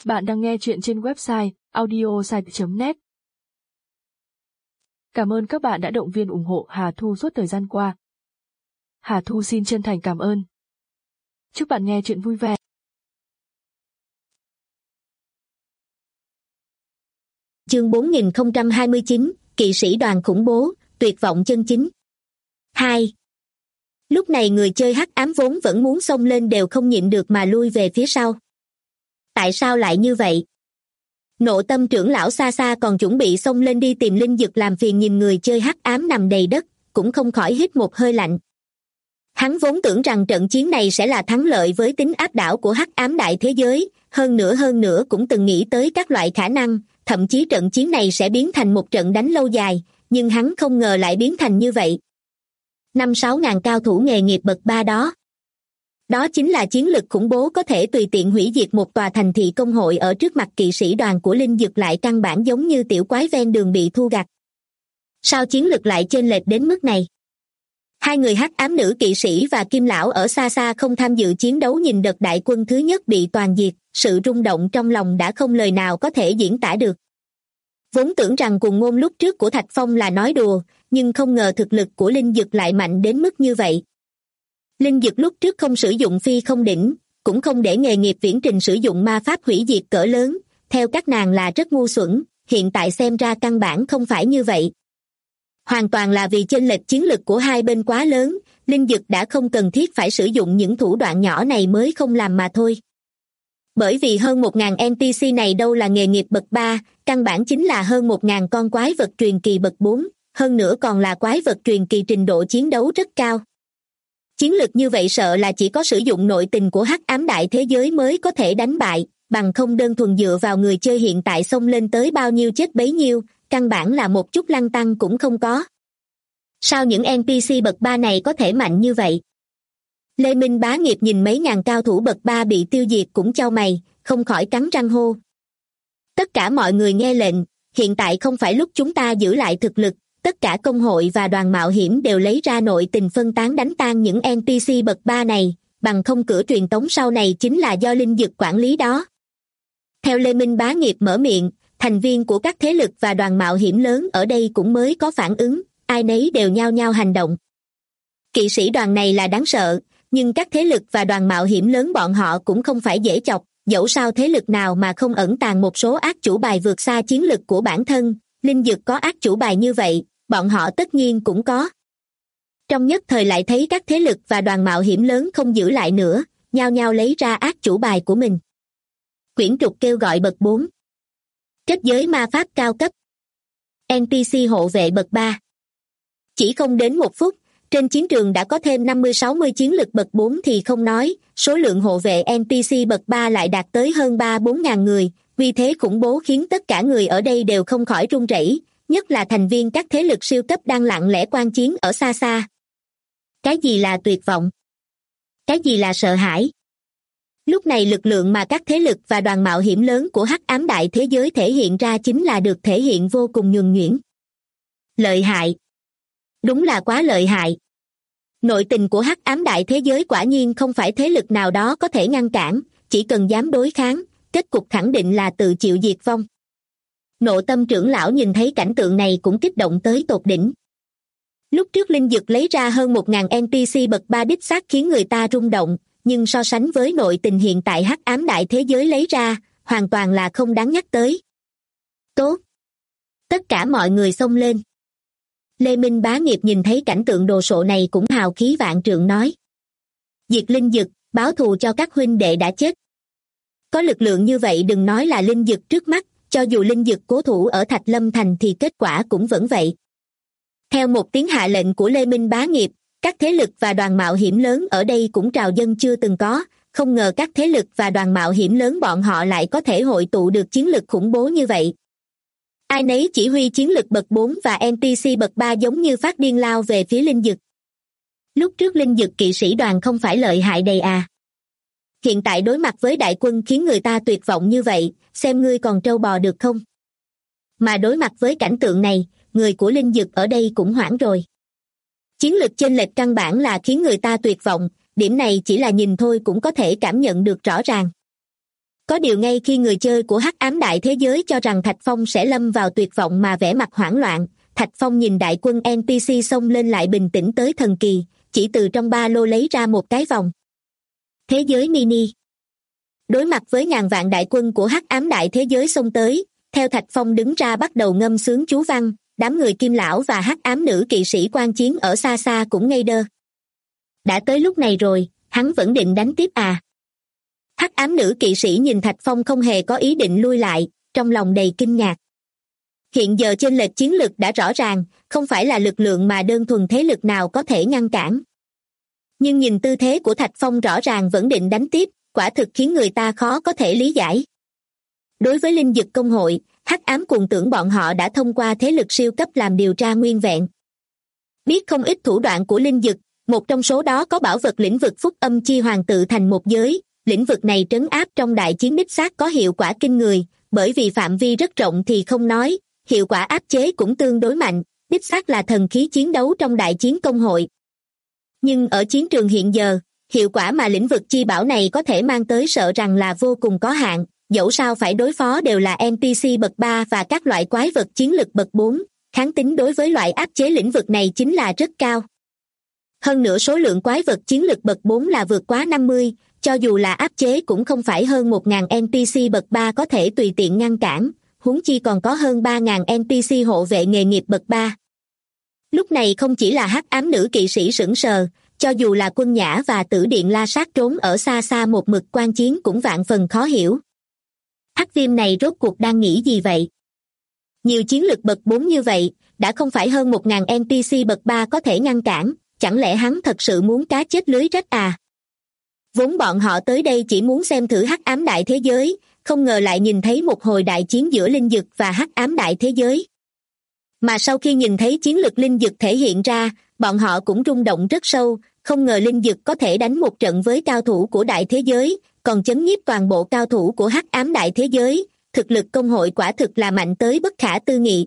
Bạn đang nghe chuyện trên website audiosite.net. Cảm ơn các bạn đã động viên ủng hộ Hà Thu suốt thời gian qua. Hà Thu xin chân thành cảm ơn. Chúc bạn nghe chuyện vui vẻ. Chương 4029, Kỵ sĩ đoàn khủng bố, tuyệt vọng chân chính. 2. Lúc này người chơi hắc ám vốn vẫn muốn xông lên đều không nhịn được mà lui về phía sau. Tại sao lại như vậy? Nộ tâm trưởng lão xa xa còn chuẩn bị xông lên đi tìm linh dực làm phiền nhìn người chơi hắc ám nằm đầy đất, cũng không khỏi hít một hơi lạnh. Hắn vốn tưởng rằng trận chiến này sẽ là thắng lợi với tính áp đảo của hắc ám đại thế giới, hơn nữa cũng từng nghĩ tới các loại khả năng, thậm chí trận chiến này sẽ biến thành một trận đánh lâu dài, nhưng hắn không ngờ lại biến thành như vậy. 5-6 ngàn cao thủ nghề nghiệp bậc 3 đó. Đó chính là chiến lực khủng bố có thể tùy tiện hủy diệt một tòa thành thị công hội ở trước mặt kỵ sĩ đoàn của linh dực lại căn bản giống như tiểu quái ven đường bị thu gặt. Sao chiến lực lại chênh lệch đến mức này? Hai người hắc ám nữ kỵ sĩ và kim lão ở xa xa không tham dự chiến đấu nhìn đợt đại quân thứ nhất bị toàn diệt, sự rung động trong lòng đã không lời nào có thể diễn tả được. Vốn tưởng rằng cuồng ngôn lúc trước của Thạch Phong là nói đùa, nhưng không ngờ thực lực của linh dực lại mạnh đến mức như vậy. Linh dực lúc trước không sử dụng phi không đỉnh, cũng không để nghề nghiệp viễn trình sử dụng ma pháp hủy diệt cỡ lớn, theo các nàng là rất ngu xuẩn, hiện tại xem ra căn bản không phải như vậy. Hoàn toàn là vì chênh lệch chiến lực của hai bên quá lớn, linh dực đã không cần thiết phải sử dụng những thủ đoạn nhỏ này mới không làm mà thôi. Bởi vì hơn 1.000 NPC này đâu là nghề nghiệp bậc 3, căn bản chính là hơn 1.000 con quái vật truyền kỳ bậc 4, hơn nữa còn là quái vật truyền kỳ trình độ chiến đấu rất cao. Chiến lực như vậy sợ là chỉ có sử dụng nội tình của hắc ám đại thế giới mới có thể đánh bại, bằng không đơn thuần dựa vào người chơi hiện tại xông lên tới bao nhiêu chết bấy nhiêu, căn bản là một chút lăng tăng cũng không có. Sao những NPC bậc 3 này có thể mạnh như vậy? Lê Minh bá nghiệp nhìn mấy ngàn cao thủ bậc 3 bị tiêu diệt cũng chau mày, không khỏi cắn răng hô. Tất cả mọi người nghe lệnh, hiện tại không phải lúc chúng ta giữ lại thực lực, tất cả công hội và đoàn mạo hiểm đều lấy ra nội tình phân tán đánh tan những NPC bậc 3 này, bằng không cửa truyền tống sau này chính là do linh dực quản lý đó. Theo Lê Minh bá nghiệp mở miệng, thành viên của các thế lực và đoàn mạo hiểm lớn ở đây cũng mới có phản ứng, ai nấy đều nhao nhao hành động. Kỵ sĩ đoàn này là đáng sợ, nhưng các thế lực và đoàn mạo hiểm lớn bọn họ cũng không phải dễ chọc, dẫu sao thế lực nào mà không ẩn tàng một số ác chủ bài vượt xa chiến lực của bản thân, linh dực có ác chủ bài như vậy, bọn họ tất nhiên cũng có. Trong nhất thời lại thấy các thế lực và đoàn mạo hiểm lớn không giữ lại nữa, nhao nhao lấy ra ác chủ bài của mình. Quyển trục kêu gọi bậc 4. Kết giới ma pháp cao cấp. NPC hộ vệ bậc 3. Chỉ không đến một phút, trên chiến trường đã có thêm 50-60 chiến lực bậc 4 thì không nói, số lượng hộ vệ NPC bậc 3 lại đạt tới hơn 3-4 ngàn người, vì thế khủng bố khiến tất cả người ở đây đều không khỏi run rẩy, nhất là thành viên các thế lực siêu cấp đang lặng lẽ quan chiến ở xa xa. Cái gì là tuyệt vọng? Cái gì là sợ hãi? Lúc này lực lượng mà các thế lực và đoàn mạo hiểm lớn của hắc ám đại thế giới thể hiện ra chính là được thể hiện vô cùng nhuần nhuyễn. Lợi hại. Đúng là quá lợi hại. Nội tình của hắc ám đại thế giới quả nhiên không phải thế lực nào đó có thể ngăn cản, chỉ cần dám đối kháng, kết cục khẳng định là tự chịu diệt vong. Nộ tâm trưởng lão nhìn thấy cảnh tượng này cũng kích động tới tột đỉnh. Lúc trước linh dực lấy ra hơn 1.000 NPC bậc 3 đích xác khiến người ta rung động, nhưng so sánh với nội tình hiện tại hắc ám đại thế giới lấy ra, hoàn toàn là không đáng nhắc tới. Tốt! Tất cả mọi người xông lên. Lê Minh bá nghiệp nhìn thấy cảnh tượng đồ sộ này cũng hào khí vạn trượng nói. Diệt linh dực, báo thù cho các huynh đệ đã chết. Có lực lượng như vậy đừng nói là linh dực trước mắt, cho dù linh dực cố thủ ở Thạch Lâm Thành thì kết quả cũng vẫn vậy. Theo một tiếng hạ lệnh của Lê Minh bá nghiệp, các thế lực và đoàn mạo hiểm lớn ở đây cũng trào dâng chưa từng có, không ngờ các thế lực và đoàn mạo hiểm lớn bọn họ lại có thể hội tụ được chiến lực khủng bố như vậy. Ai nấy chỉ huy chiến lực bậc 4 và NPC bậc 3 giống như phát điên lao về phía linh dực. Lúc trước linh dực kỵ sĩ đoàn không phải lợi hại đầy à? Hiện tại đối mặt với đại quân khiến người ta tuyệt vọng như vậy, xem ngươi còn trâu bò được không? Mà đối mặt với cảnh tượng này, người của linh dực ở đây cũng hoảng rồi. Chiến lực chênh lệch căn bản là khiến người ta tuyệt vọng, điểm này chỉ là nhìn thôi cũng có thể cảm nhận được rõ ràng. Có điều ngay khi người chơi của Hắc Ám Đại Thế Giới cho rằng Thạch Phong sẽ lâm vào tuyệt vọng mà vẻ mặt hoảng loạn, Thạch Phong nhìn đại quân NPC xông lên lại bình tĩnh tới thần kỳ, chỉ từ trong ba lô lấy ra một cái vòng thế giới mini. Đối mặt với ngàn vạn đại quân của Hắc Ám Đại Thế Giới xông tới, theo Thạch Phong đứng ra bắt đầu ngâm sướng chú văn, đám người Kim Lão và Hắc Ám Nữ Kỵ Sĩ quan chiến ở xa xa cũng ngây đơ. Đã tới lúc này rồi, hắn vẫn định đánh tiếp à? Hắc Ám Nữ Kỵ Sĩ nhìn Thạch Phong không hề có ý định lui lại, trong lòng đầy kinh ngạc. Hiện giờ chênh lệch chiến lực đã rõ ràng, không phải là lực lượng mà đơn thuần thế lực nào có thể ngăn cản. Nhưng nhìn tư thế của Thạch Phong rõ ràng vẫn định đánh tiếp, quả thực khiến người ta khó có thể lý giải. Đối với Linh Dực Công hội, Hắc Ám Cuồng tưởng bọn họ đã thông qua thế lực siêu cấp làm điều tra nguyên vẹn. Biết không ít thủ đoạn của Linh Dực, một trong số đó có bảo vật lĩnh vực Phúc Âm Chi Hoàng tự thành một giới, lĩnh vực này trấn áp trong đại chiến đích xác có hiệu quả kinh người, bởi vì phạm vi rất rộng thì không nói, hiệu quả áp chế cũng tương đối mạnh, đích xác là thần khí chiến đấu trong đại chiến công hội. Nhưng ở chiến trường hiện giờ, hiệu quả mà lĩnh vực chi bảo này có thể mang tới sợ rằng là vô cùng có hạn, dẫu sao phải đối phó đều là NPC bậc 3 và các loại quái vật chiến lực bậc 4, kháng tính đối với loại áp chế lĩnh vực này chính là rất cao. Hơn nữa số lượng quái vật chiến lực bậc 4 là vượt quá 50, cho dù là áp chế cũng không phải hơn 1.000 NPC bậc 3 có thể tùy tiện ngăn cản, huống chi còn có hơn 3.000 NPC hộ vệ nghề nghiệp bậc 3. Lúc này không chỉ là Hắc Ám Nữ Kỵ Sĩ sững sờ, cho dù là Quân Nhã và Tử Điện La Sát trốn ở xa xa một mực quan chiến cũng vạn phần khó hiểu. Hắc Viêm này rốt cuộc đang nghĩ gì vậy? Nhiều chiến lực bậc 4 như vậy, đã không phải hơn 1.000 NPC bậc 3 có thể ngăn cản, chẳng lẽ hắn thật sự muốn cá chết lưới rách à? Vốn bọn họ tới đây chỉ muốn xem thử Hắc Ám Đại Thế Giới, không ngờ lại nhìn thấy một hồi đại chiến giữa Linh Dực và Hắc Ám Đại Thế Giới. Mà sau khi nhìn thấy chiến lực Linh Dực thể hiện ra, bọn họ cũng rung động rất sâu, không ngờ Linh Dực có thể đánh một trận với cao thủ của Đại Thế Giới, còn chấn nhiếp toàn bộ cao thủ của Hắc Ám Đại Thế Giới, thực lực công hội quả thực là mạnh tới bất khả tư nghị.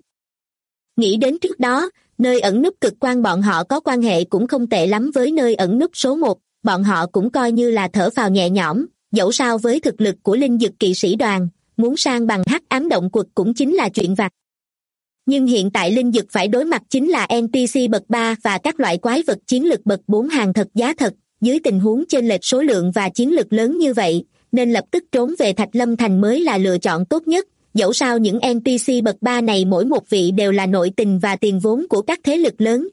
Nghĩ đến trước đó, nơi ẩn núp cực quan bọn họ có quan hệ cũng không tệ lắm với nơi ẩn núp số 1, bọn họ cũng coi như là thở phào nhẹ nhõm, dẫu sao với thực lực của Linh Dực kỵ sĩ đoàn, muốn sang bằng Hắc Ám động quật cũng chính là chuyện vặt. Nhưng hiện tại Linh Dực phải đối mặt chính là NPC bậc 3 và các loại quái vật chiến lực bậc 4 hàng thật giá thật, dưới tình huống chênh lệch số lượng và chiến lực lớn như vậy, nên lập tức trốn về Thạch Lâm Thành mới là lựa chọn tốt nhất, dẫu sao những NPC bậc 3 này mỗi một vị đều là nội tình và tiền vốn của các thế lực lớn.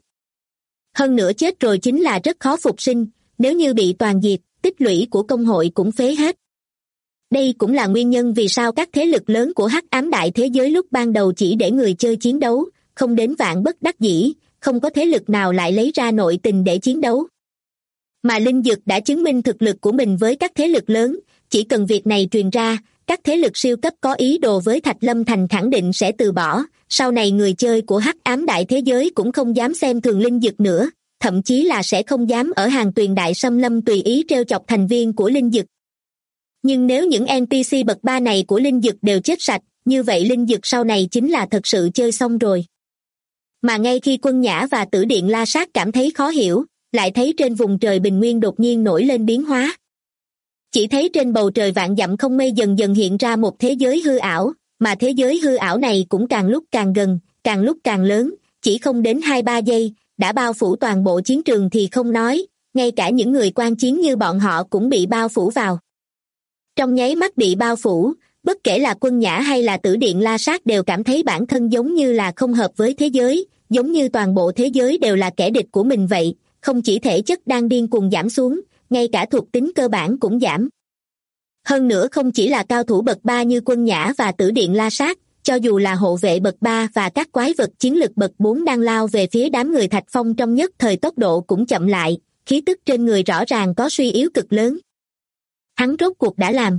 Hơn nữa chết rồi chính là rất khó phục sinh, nếu như bị toàn diệt, tích lũy của công hội cũng phế hết. Đây cũng là nguyên nhân vì sao các thế lực lớn của Hắc Ám Đại Thế Giới lúc ban đầu chỉ để người chơi chiến đấu, không đến vạn bất đắc dĩ, không có thế lực nào lại lấy ra nội tình để chiến đấu. Mà Linh Dực đã chứng minh thực lực của mình với các thế lực lớn, chỉ cần việc này truyền ra, các thế lực siêu cấp có ý đồ với Thạch Lâm Thành khẳng định sẽ từ bỏ, sau này người chơi của Hắc Ám Đại Thế Giới cũng không dám xem thường Linh Dực nữa, thậm chí là sẽ không dám ở hàng tuyền đại xâm lâm tùy ý trêu chọc thành viên của Linh Dực. Nhưng nếu những NPC bậc 3 này của Linh Dực đều chết sạch, như vậy Linh Dực sau này chính là thật sự chơi xong rồi. Mà ngay khi Quân Nhã và Tử Điện La Sát cảm thấy khó hiểu, lại thấy trên vùng trời bình nguyên đột nhiên nổi lên biến hóa. Chỉ thấy trên bầu trời vạn dặm không mây dần dần hiện ra một thế giới hư ảo, mà thế giới hư ảo này cũng càng lúc càng gần, càng lúc càng lớn, chỉ không đến 2-3 giây, đã bao phủ toàn bộ chiến trường thì không nói, ngay cả những người quan chiến như bọn họ cũng bị bao phủ vào. Trong nháy mắt bị bao phủ, bất kể là Quân Nhã hay là Tử Điện La Sát đều cảm thấy bản thân giống như là không hợp với thế giới, giống như toàn bộ thế giới đều là kẻ địch của mình vậy, không chỉ thể chất đang điên cuồng giảm xuống, ngay cả thuộc tính cơ bản cũng giảm. Hơn nữa không chỉ là cao thủ bậc 3 như Quân Nhã và Tử Điện La Sát, cho dù là hộ vệ bậc 3 và các quái vật chiến lực bậc 4 đang lao về phía đám người Thạch Phong trong nhất thời tốc độ cũng chậm lại, khí tức trên người rõ ràng có suy yếu cực lớn. Hắn rốt cuộc đã làm.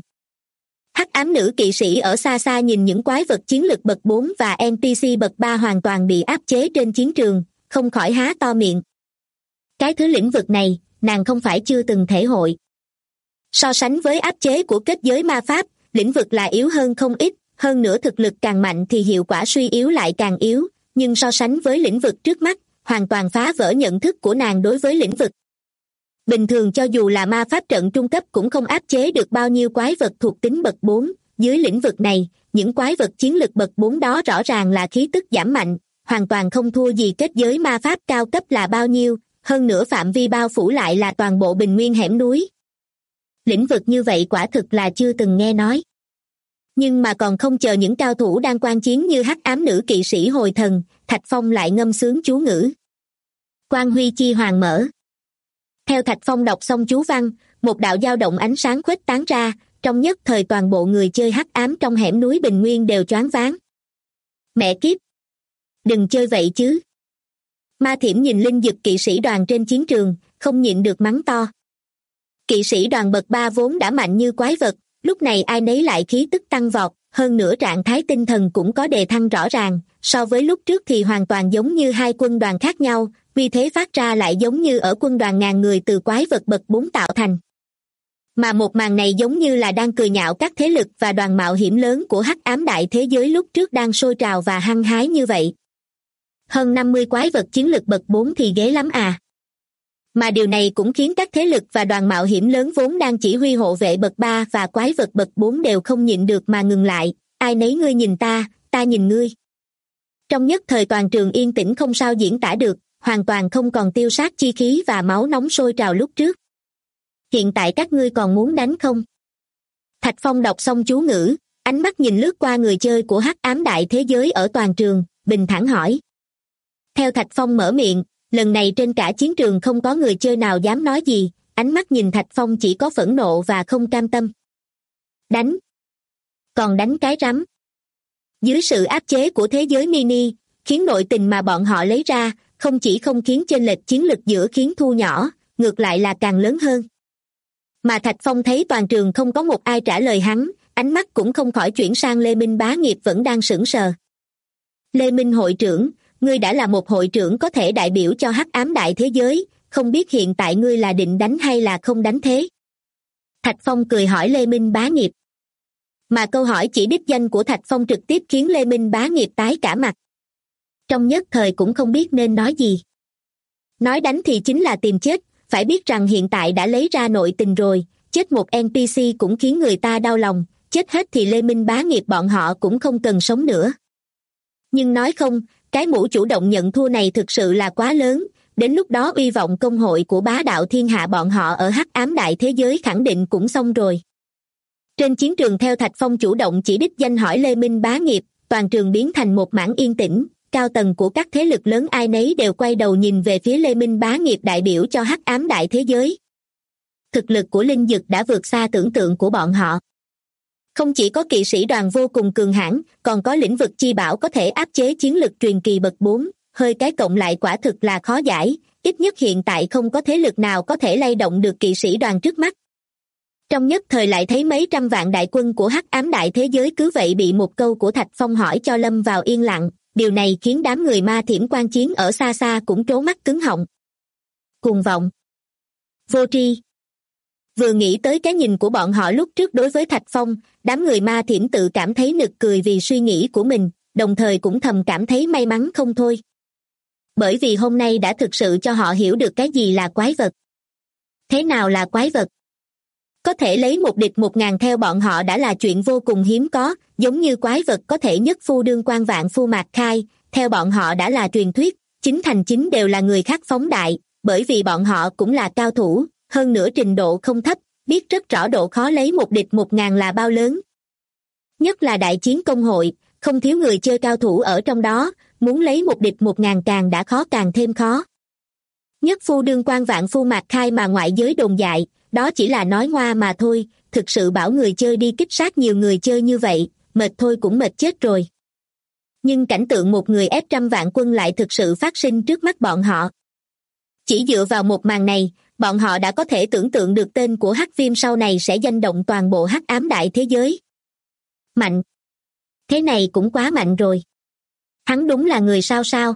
Hắc Ám Nữ Kỵ Sĩ ở xa xa nhìn những quái vật chiến lực bậc 4 và NPC bậc 3 hoàn toàn bị áp chế trên chiến trường, không khỏi há to miệng. Cái thứ lĩnh vực này, nàng không phải chưa từng thể hội. So sánh với áp chế của kết giới ma pháp, lĩnh vực là yếu hơn không ít, hơn nữa thực lực càng mạnh thì hiệu quả suy yếu lại càng yếu, nhưng so sánh với lĩnh vực trước mắt, hoàn toàn phá vỡ nhận thức của nàng đối với lĩnh vực. Bình thường cho dù là ma pháp trận trung cấp cũng không áp chế được bao nhiêu quái vật thuộc tính bậc 4, dưới lĩnh vực này, những quái vật chiến lực bậc 4 đó rõ ràng là khí tức giảm mạnh, hoàn toàn không thua gì kết giới ma pháp cao cấp là bao nhiêu, hơn nữa phạm vi bao phủ lại là toàn bộ bình nguyên hẻm núi. Lĩnh vực như vậy quả thực là chưa từng nghe nói. Nhưng mà còn không chờ những cao thủ đang quan chiến như hắc ám nữ kỵ sĩ hồi thần, Thạch Phong lại ngâm sướng chú ngữ. Quang huy chi hoàng mở. Theo Thạch Phong đọc xong chú văn, một đạo dao động ánh sáng khuếch tán ra, trong nhất thời toàn bộ người chơi hắc ám trong hẻm núi bình nguyên đều choáng váng. Mẹ kiếp! Đừng chơi vậy chứ! Ma Thiểm nhìn linh dực kỵ sĩ đoàn trên chiến trường, không nhịn được mắng to. Kỵ sĩ đoàn bậc 3 vốn đã mạnh như quái vật, lúc này ai nấy lại khí tức tăng vọt, hơn nữa trạng thái tinh thần cũng có đề thăng rõ ràng, so với lúc trước thì hoàn toàn giống như hai quân đoàn khác nhau, vì thế phát ra lại giống như ở quân đoàn ngàn người từ quái vật bậc 4 tạo thành. Mà một màn này giống như là đang cười nhạo các thế lực và đoàn mạo hiểm lớn của hắc ám đại thế giới lúc trước đang sôi trào và hăng hái như vậy. Hơn 50 quái vật chiến lực bậc 4 thì ghê lắm à. Mà điều này cũng khiến các thế lực và đoàn mạo hiểm lớn vốn đang chỉ huy hộ vệ bậc 3 và quái vật bậc 4 đều không nhịn được mà ngừng lại, ai nấy ngươi nhìn ta nhìn ngươi. Trong nhất thời toàn trường yên tĩnh không sao diễn tả được, hoàn toàn không còn tiêu sát chi khí và máu nóng sôi trào lúc trước. Hiện tại các ngươi còn muốn đánh không? Thạch Phong đọc xong chú ngữ, ánh mắt nhìn lướt qua người chơi của hắc ám đại thế giới ở toàn trường, bình thản hỏi. Theo Thạch Phong mở miệng, lần này trên cả chiến trường không có người chơi nào dám nói gì, ánh mắt nhìn Thạch Phong chỉ có phẫn nộ và không cam tâm. Đánh! Còn đánh cái rắm! Dưới sự áp chế của thế giới mini, khiến nội tình mà bọn họ lấy ra, không chỉ không khiến chênh lệch chiến lực giữa khiến thu nhỏ, ngược lại là càng lớn hơn. Mà Thạch Phong thấy toàn trường không có một ai trả lời hắn, ánh mắt cũng không khỏi chuyển sang Lê Minh bá nghiệp vẫn đang sững sờ. Lê Minh hội trưởng, ngươi đã là một hội trưởng có thể đại biểu cho hắc ám đại thế giới, không biết hiện tại ngươi là định đánh hay là không đánh thế? Thạch Phong cười hỏi Lê Minh bá nghiệp. Mà câu hỏi chỉ đích danh của Thạch Phong trực tiếp khiến Lê Minh bá nghiệp tái cả mặt. Trong nhất thời cũng không biết nên nói gì. Nói đánh thì chính là tìm chết, phải biết rằng hiện tại đã lấy ra nội tình rồi, chết một NPC cũng khiến người ta đau lòng, chết hết thì Lê Minh bá nghiệp bọn họ cũng không cần sống nữa. Nhưng nói không, cái mũ chủ động nhận thua này thực sự là quá lớn, đến lúc đó uy vọng công hội của bá đạo thiên hạ bọn họ ở hắc ám đại thế giới khẳng định cũng xong rồi. Trên chiến trường theo Thạch Phong chủ động chỉ đích danh hỏi Lê Minh bá nghiệp, toàn trường biến thành một mảng yên tĩnh, cao tầng của các thế lực lớn ai nấy đều quay đầu nhìn về phía Lê Minh bá nghiệp đại biểu cho hắc ám đại thế giới. Thực lực của linh dực đã vượt xa tưởng tượng của bọn họ. Không chỉ có kỵ sĩ đoàn vô cùng cường hãn, còn có lĩnh vực chi bảo có thể áp chế chiến lực truyền kỳ bậc 4, hơi cái cộng lại quả thực là khó giải, ít nhất hiện tại không có thế lực nào có thể lay động được kỵ sĩ đoàn trước mắt. Trong nhất thời lại thấy mấy trăm vạn đại quân của hắc ám đại thế giới cứ vậy bị một câu của Thạch Phong hỏi cho lâm vào yên lặng, điều này khiến đám người Ma Thiểm quan chiến ở xa xa cũng trố mắt cứng họng. Cuồng vọng, vô tri. Vừa nghĩ tới cái nhìn của bọn họ lúc trước đối với Thạch Phong, đám người Ma Thiểm tự cảm thấy nực cười vì suy nghĩ của mình, đồng thời cũng thầm cảm thấy may mắn không thôi. Bởi vì hôm nay đã thực sự cho họ hiểu được cái gì là quái vật. Thế nào là quái vật? Có thể lấy một địch 1000 theo bọn họ đã là chuyện vô cùng hiếm có, giống như quái vật có thể nhất phu đương quan vạn phu mạc khai, theo bọn họ đã là truyền thuyết, chính thành chính đều là người khác phóng đại, bởi vì bọn họ cũng là cao thủ, hơn nữa trình độ không thấp, biết rất rõ độ khó lấy một địch 1000 là bao lớn. Nhất là đại chiến công hội, không thiếu người chơi cao thủ ở trong đó, muốn lấy một địch 1000 càng đã khó càng thêm khó. Nhất phu đương quan vạn phu mạc khai mà ngoại giới đồn dại, đó chỉ là nói ngoa mà thôi, thực sự bảo người chơi đi kích sát nhiều người chơi như vậy, mệt thôi cũng mệt chết rồi. Nhưng cảnh tượng một người ép trăm vạn quân lại thực sự phát sinh trước mắt bọn họ. Chỉ dựa vào một màn này, bọn họ đã có thể tưởng tượng được tên của Hắc Viêm sau này sẽ danh động toàn bộ hắc ám đại thế giới. Mạnh. Thế này cũng quá mạnh rồi. Hắn đúng là người sao sao.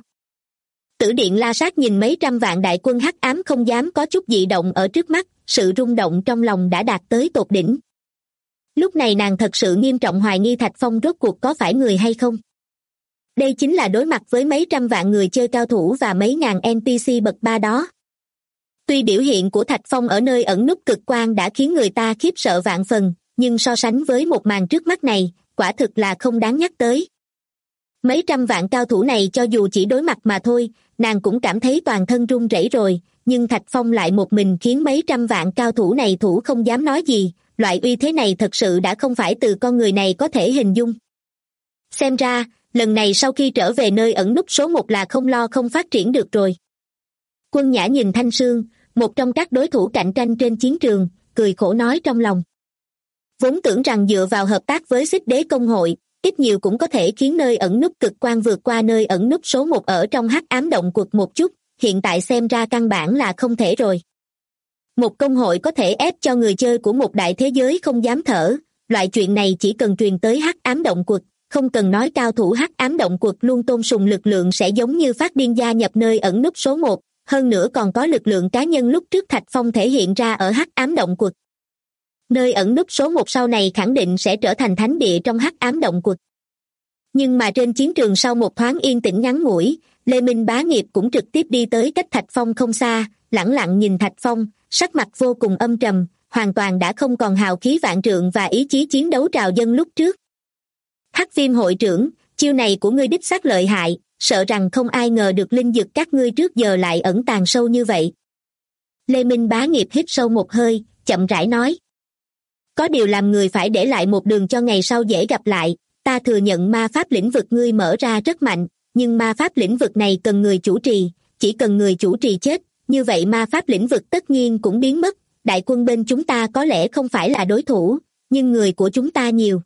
Tử Điện La Sát nhìn mấy trăm vạn đại quân hắc ám không dám có chút dị động ở trước mắt, sự rung động trong lòng đã đạt tới tột đỉnh. Lúc này nàng thật sự nghiêm trọng hoài nghi Thạch Phong rốt cuộc có phải người hay không. Đây chính là đối mặt với mấy trăm vạn người chơi cao thủ và mấy ngàn NPC bậc 3 đó. Tuy biểu hiện của Thạch Phong ở nơi ẩn núp cực quang đã khiến người ta khiếp sợ vạn phần, nhưng so sánh với một màn trước mắt này, quả thực là không đáng nhắc tới. Mấy trăm vạn cao thủ này cho dù chỉ đối mặt mà thôi, nàng cũng cảm thấy toàn thân run rẩy rồi, nhưng Thạch Phong lại một mình khiến mấy trăm vạn cao thủ này thủ không dám nói gì, loại uy thế này thật sự đã không phải từ con người này có thể hình dung. Xem ra, lần này sau khi trở về nơi ẩn núp số 1 là không lo không phát triển được rồi. Quân Nhã nhìn Thanh Sương, một trong các đối thủ cạnh tranh trên chiến trường, cười khổ nói trong lòng. Vốn tưởng rằng dựa vào hợp tác với Xích Đế Công hội, ít nhiều cũng có thể khiến nơi ẩn núp cực quang vượt qua nơi ẩn núp số 1 ở trong hắc ám động quật một chút, hiện tại xem ra căn bản là không thể rồi. Một công hội có thể ép cho người chơi của một đại thế giới không dám thở, loại chuyện này chỉ cần truyền tới hắc ám động quật, không cần nói cao thủ hắc ám động quật luôn tôn sùng lực lượng sẽ giống như phát điên gia nhập nơi ẩn núp số 1, hơn nữa còn có lực lượng cá nhân lúc trước Thạch Phong thể hiện ra ở hắc ám động quật. Nơi ẩn núp số 1 sau này khẳng định sẽ trở thành thánh địa trong hắc ám động quật. Nhưng mà trên chiến trường sau một thoáng yên tĩnh ngắn ngủi, Lê Minh Bá Nghiệp cũng trực tiếp đi tới cách Thạch Phong không xa, lẳng lặng nhìn Thạch Phong, sắc mặt vô cùng âm trầm, hoàn toàn đã không còn hào khí vạn trượng và ý chí chiến đấu trào dâng lúc trước. Hắc Viêm hội trưởng, chiêu này của ngươi đích xác lợi hại, sợ rằng không ai ngờ được linh dực các ngươi trước giờ lại ẩn tàng sâu như vậy. Lê Minh Bá Nghiệp hít sâu một hơi, chậm rãi nói. Có điều làm người phải để lại một đường cho ngày sau dễ gặp lại, ta thừa nhận ma pháp lĩnh vực ngươi mở ra rất mạnh, nhưng ma pháp lĩnh vực này cần người chủ trì, chỉ cần người chủ trì chết, như vậy ma pháp lĩnh vực tất nhiên cũng biến mất, đại quân bên chúng ta có lẽ không phải là đối thủ, nhưng người của chúng ta nhiều.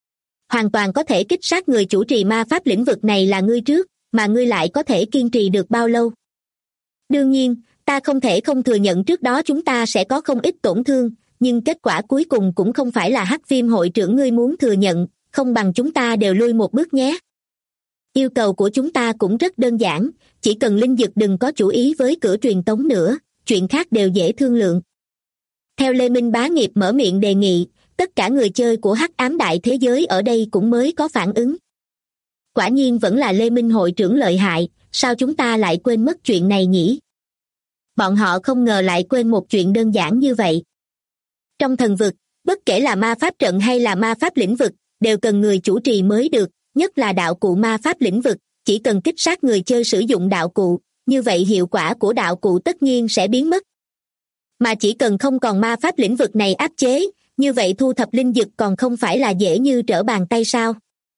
Hoàn toàn có thể kích sát người chủ trì ma pháp lĩnh vực này là ngươi trước, mà ngươi lại có thể kiên trì được bao lâu. Đương nhiên, ta không thể không thừa nhận trước đó chúng ta sẽ có không ít tổn thương, nhưng kết quả cuối cùng cũng không phải là Hắc Viêm hội trưởng ngươi muốn thừa nhận, không bằng chúng ta đều lui một bước nhé. Yêu cầu của chúng ta cũng rất đơn giản, chỉ cần linh dực đừng có chủ ý với cửa truyền tống nữa, chuyện khác đều dễ thương lượng. Theo Lê Minh Bá Nghiệp mở miệng đề nghị, tất cả người chơi của hắc ám đại thế giới ở đây cũng mới có phản ứng. Quả nhiên vẫn là Lê Minh hội trưởng lợi hại, sao chúng ta lại quên mất chuyện này nhỉ? Bọn họ không ngờ lại quên một chuyện đơn giản như vậy. Trong thần vực, bất kể là ma pháp trận hay là ma pháp lĩnh vực, đều cần người chủ trì mới được, nhất là đạo cụ ma pháp lĩnh vực, chỉ cần kích sát người chơi sử dụng đạo cụ, như vậy hiệu quả của đạo cụ tất nhiên sẽ biến mất. Mà chỉ cần không còn ma pháp lĩnh vực này áp chế, như vậy thu thập linh dực còn không phải là dễ như trở bàn tay sao?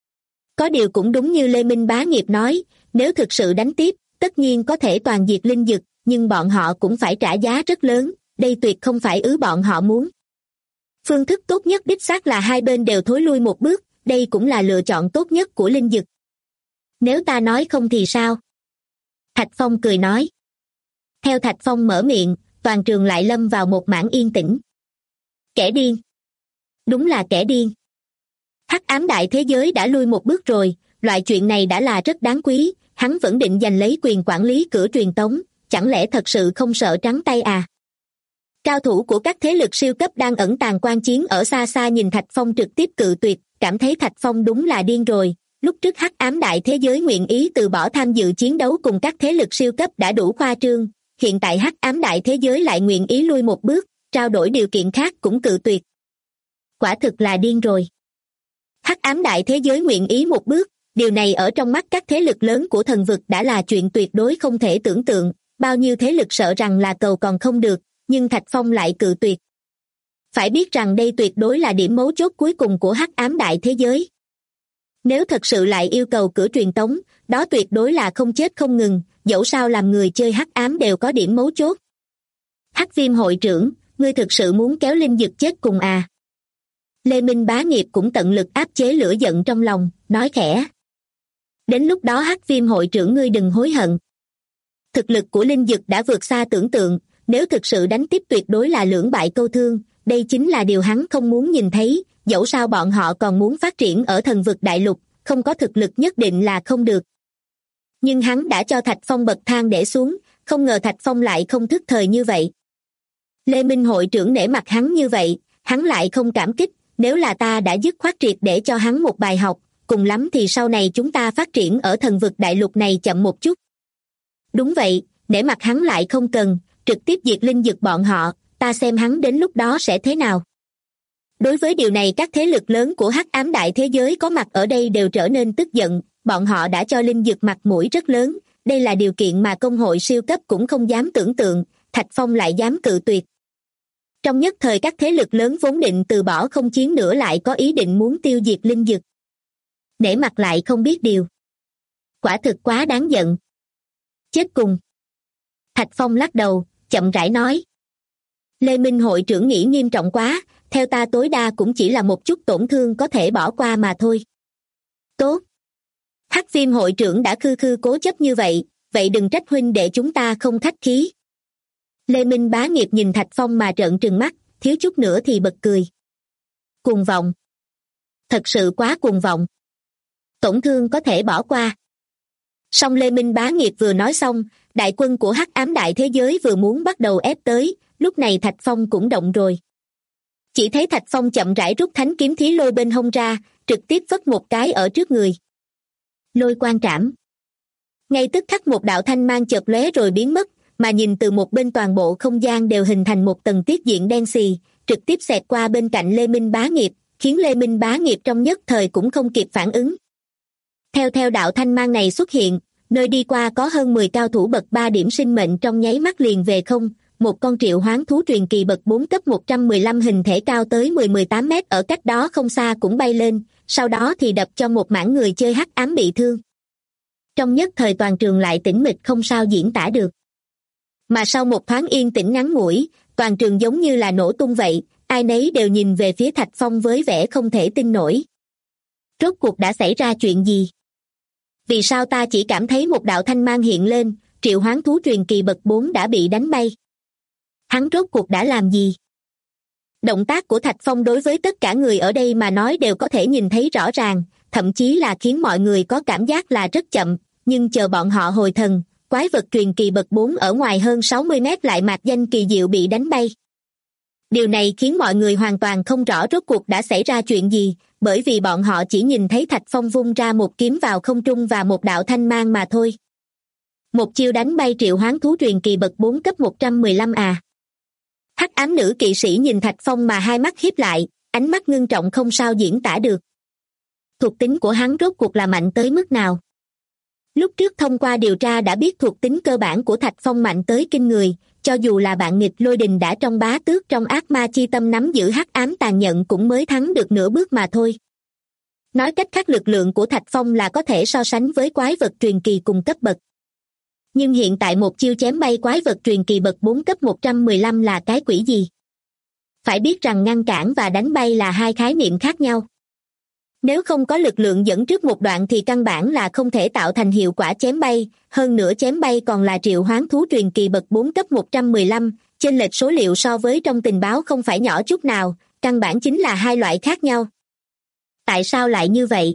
Có điều cũng đúng như Lê Minh Bá Nghiệp nói, nếu thực sự đánh tiếp, tất nhiên có thể toàn diệt linh dực, nhưng bọn họ cũng phải trả giá rất lớn, đây tuyệt không phải bọn họ muốn. Phương thức tốt nhất đích xác là hai bên đều thối lui một bước, đây cũng là lựa chọn tốt nhất của linh dực. Nếu ta nói không thì sao? Thạch Phong cười nói. Theo Thạch Phong mở miệng, toàn trường lại lâm vào một mảng yên tĩnh. Kẻ điên. Đúng là kẻ điên. Hắc ám đại thế giới đã lui một bước rồi, loại chuyện này đã là rất đáng quý, hắn vẫn định giành lấy quyền quản lý cửa truyền tống, chẳng lẽ thật sự không sợ trắng tay à? Cao thủ của các thế lực siêu cấp đang ẩn tàng quan chiến ở xa xa nhìn Thạch Phong trực tiếp cự tuyệt, cảm thấy Thạch Phong đúng là điên rồi. Lúc trước hắc ám đại thế giới nguyện ý từ bỏ tham dự chiến đấu cùng các thế lực siêu cấp đã đủ khoa trương, hiện tại hắc ám đại thế giới lại nguyện ý lui một bước, trao đổi điều kiện khác cũng cự tuyệt. Quả thực là điên rồi. Hắc ám đại thế giới nguyện ý một bước, điều này ở trong mắt các thế lực lớn của thần vực đã là chuyện tuyệt đối không thể tưởng tượng, bao nhiêu thế lực sợ rằng là cầu còn không được, nhưng Thạch Phong lại cự tuyệt. Phải biết rằng đây tuyệt đối là điểm mấu chốt cuối cùng của hắc ám đại thế giới. Nếu thật sự lại yêu cầu cửa truyền tống, đó tuyệt đối là không chết không ngừng, dẫu sao làm người chơi hắc ám đều có điểm mấu chốt. Hắc Viêm hội trưởng, ngươi thực sự muốn kéo linh dực chết cùng à? Lê Minh Bá Nghiệp cũng tận lực áp chế lửa giận trong lòng, nói khẽ. Đến lúc đó Hắc Viêm hội trưởng ngươi đừng hối hận. Thực lực của linh dực đã vượt xa tưởng tượng, nếu thực sự đánh tiếp tuyệt đối là lưỡng bại câu thương, đây chính là điều hắn không muốn nhìn thấy, dẫu sao bọn họ còn muốn phát triển ở thần vực đại lục, không có thực lực nhất định là không được. Nhưng hắn đã cho Thạch Phong bậc thang để xuống, không ngờ Thạch Phong lại không thức thời như vậy. Lê Minh hội trưởng nể mặt hắn như vậy, hắn lại không cảm kích, nếu là ta đã dứt khoát triệt để cho hắn một bài học, cùng lắm thì sau này chúng ta phát triển ở thần vực đại lục này chậm một chút. Đúng vậy, nể mặt hắn lại không cần, trực tiếp diệt linh dực bọn họ, ta xem hắn đến lúc đó sẽ thế nào. Đối với điều này các thế lực lớn của hắc ám đại thế giới có mặt ở đây đều trở nên tức giận, bọn họ đã cho linh dực mặt mũi rất lớn, đây là điều kiện mà công hội siêu cấp cũng không dám tưởng tượng, Thạch Phong lại dám cự tuyệt. Trong nhất thời các thế lực lớn vốn định từ bỏ không chiến nữa lại có ý định muốn tiêu diệt linh dực. Nể mặt lại không biết điều. Quả thực quá đáng giận. Chết cùng. Thạch Phong lắc đầu, chậm rãi nói. Lê Minh hội trưởng nghĩ nghiêm trọng quá, theo ta tối đa cũng chỉ là một chút tổn thương có thể bỏ qua mà thôi. Tốt. Hắc Viêm hội trưởng đã khư khư cố chấp như vậy đừng trách huynh đệ chúng ta không khách khí. Lê Minh bá nghiệp nhìn Thạch Phong mà trợn trừng mắt, thiếu chút nữa thì bật cười. Cuồng vọng. Thật sự quá cuồng vọng. Tổn thương có thể bỏ qua. Song Lê Minh bá nghiệp vừa nói xong, đại quân của hắc ám đại thế giới vừa muốn bắt đầu ép tới, lúc này Thạch Phong cũng động rồi. Chỉ thấy Thạch Phong chậm rãi rút thánh kiếm thí lôi bên hông ra, trực tiếp vất một cái ở trước người. Lôi quang trảm. Ngay tức khắc một đạo thanh mang chợt lóe rồi biến mất, mà nhìn từ một bên toàn bộ không gian đều hình thành một tầng tiết diện đen xì, trực tiếp xẹt qua bên cạnh Lê Minh bá nghiệp, khiến Lê Minh bá nghiệp trong nhất thời cũng không kịp phản ứng. Theo đạo thanh mang này xuất hiện, nơi đi qua có hơn 10 cao thủ bậc 3 điểm sinh mệnh trong nháy mắt liền về không, một con triệu hoán thú truyền kỳ bậc 4 cấp 115 hình thể cao tới 10-18 mét ở cách đó không xa cũng bay lên, sau đó thì đập cho một mảng người chơi hắc ám bị thương. Trong nhất thời toàn trường lại tĩnh mịch không sao diễn tả được. Mà sau một thoáng yên tĩnh ngắn ngủi, toàn trường giống như là nổ tung vậy, ai nấy đều nhìn về phía Thạch Phong với vẻ không thể tin nổi. Rốt cuộc đã xảy ra chuyện gì? Vì sao ta chỉ cảm thấy một đạo thanh mang hiện lên, triệu hoán thú truyền kỳ bậc 4 đã bị đánh bay? Hắn rốt cuộc đã làm gì? Động tác của Thạch Phong đối với tất cả người ở đây mà nói đều có thể nhìn thấy rõ ràng, thậm chí là khiến mọi người có cảm giác là rất chậm, nhưng chờ bọn họ hồi thần, quái vật truyền kỳ bậc 4 ở ngoài hơn 60 mét lại mạc danh kỳ diệu bị đánh bay. Điều này khiến mọi người hoàn toàn không rõ rốt cuộc đã xảy ra chuyện gì, bởi vì bọn họ chỉ nhìn thấy Thạch Phong vung ra một kiếm vào không trung và một đạo thanh mang mà thôi. Một chiêu đánh bay triệu hoán thú truyền kỳ bậc 4 cấp 115 à. Hắc ám nữ kỵ sĩ nhìn Thạch Phong mà hai mắt híp lại, ánh mắt ngưng trọng không sao diễn tả được. Thuộc tính của hắn rốt cuộc là mạnh tới mức nào? Lúc trước thông qua điều tra đã biết thuộc tính cơ bản của Thạch Phong mạnh tới kinh người, cho dù là bạn nghịch Lôi Đình đã trong bá tước trong ác ma chi tâm nắm giữ hắc ám tàn nhẫn cũng mới thắng được nửa bước mà thôi. Nói cách khác lực lượng của Thạch Phong là có thể so sánh với quái vật truyền kỳ cùng cấp bậc. Nhưng hiện tại một chiêu chém bay quái vật truyền kỳ bậc 4 cấp 115 là cái quỷ gì? Phải biết rằng ngăn cản và đánh bay là hai khái niệm khác nhau. Nếu không có lực lượng dẫn trước một đoạn thì căn bản là không thể tạo thành hiệu quả chém bay, hơn nữa chém bay còn là triệu hoán thú truyền kỳ bậc 4 cấp 115, chênh lệch số liệu so với trong tình báo không phải nhỏ chút nào, căn bản chính là hai loại khác nhau. Tại sao lại như vậy?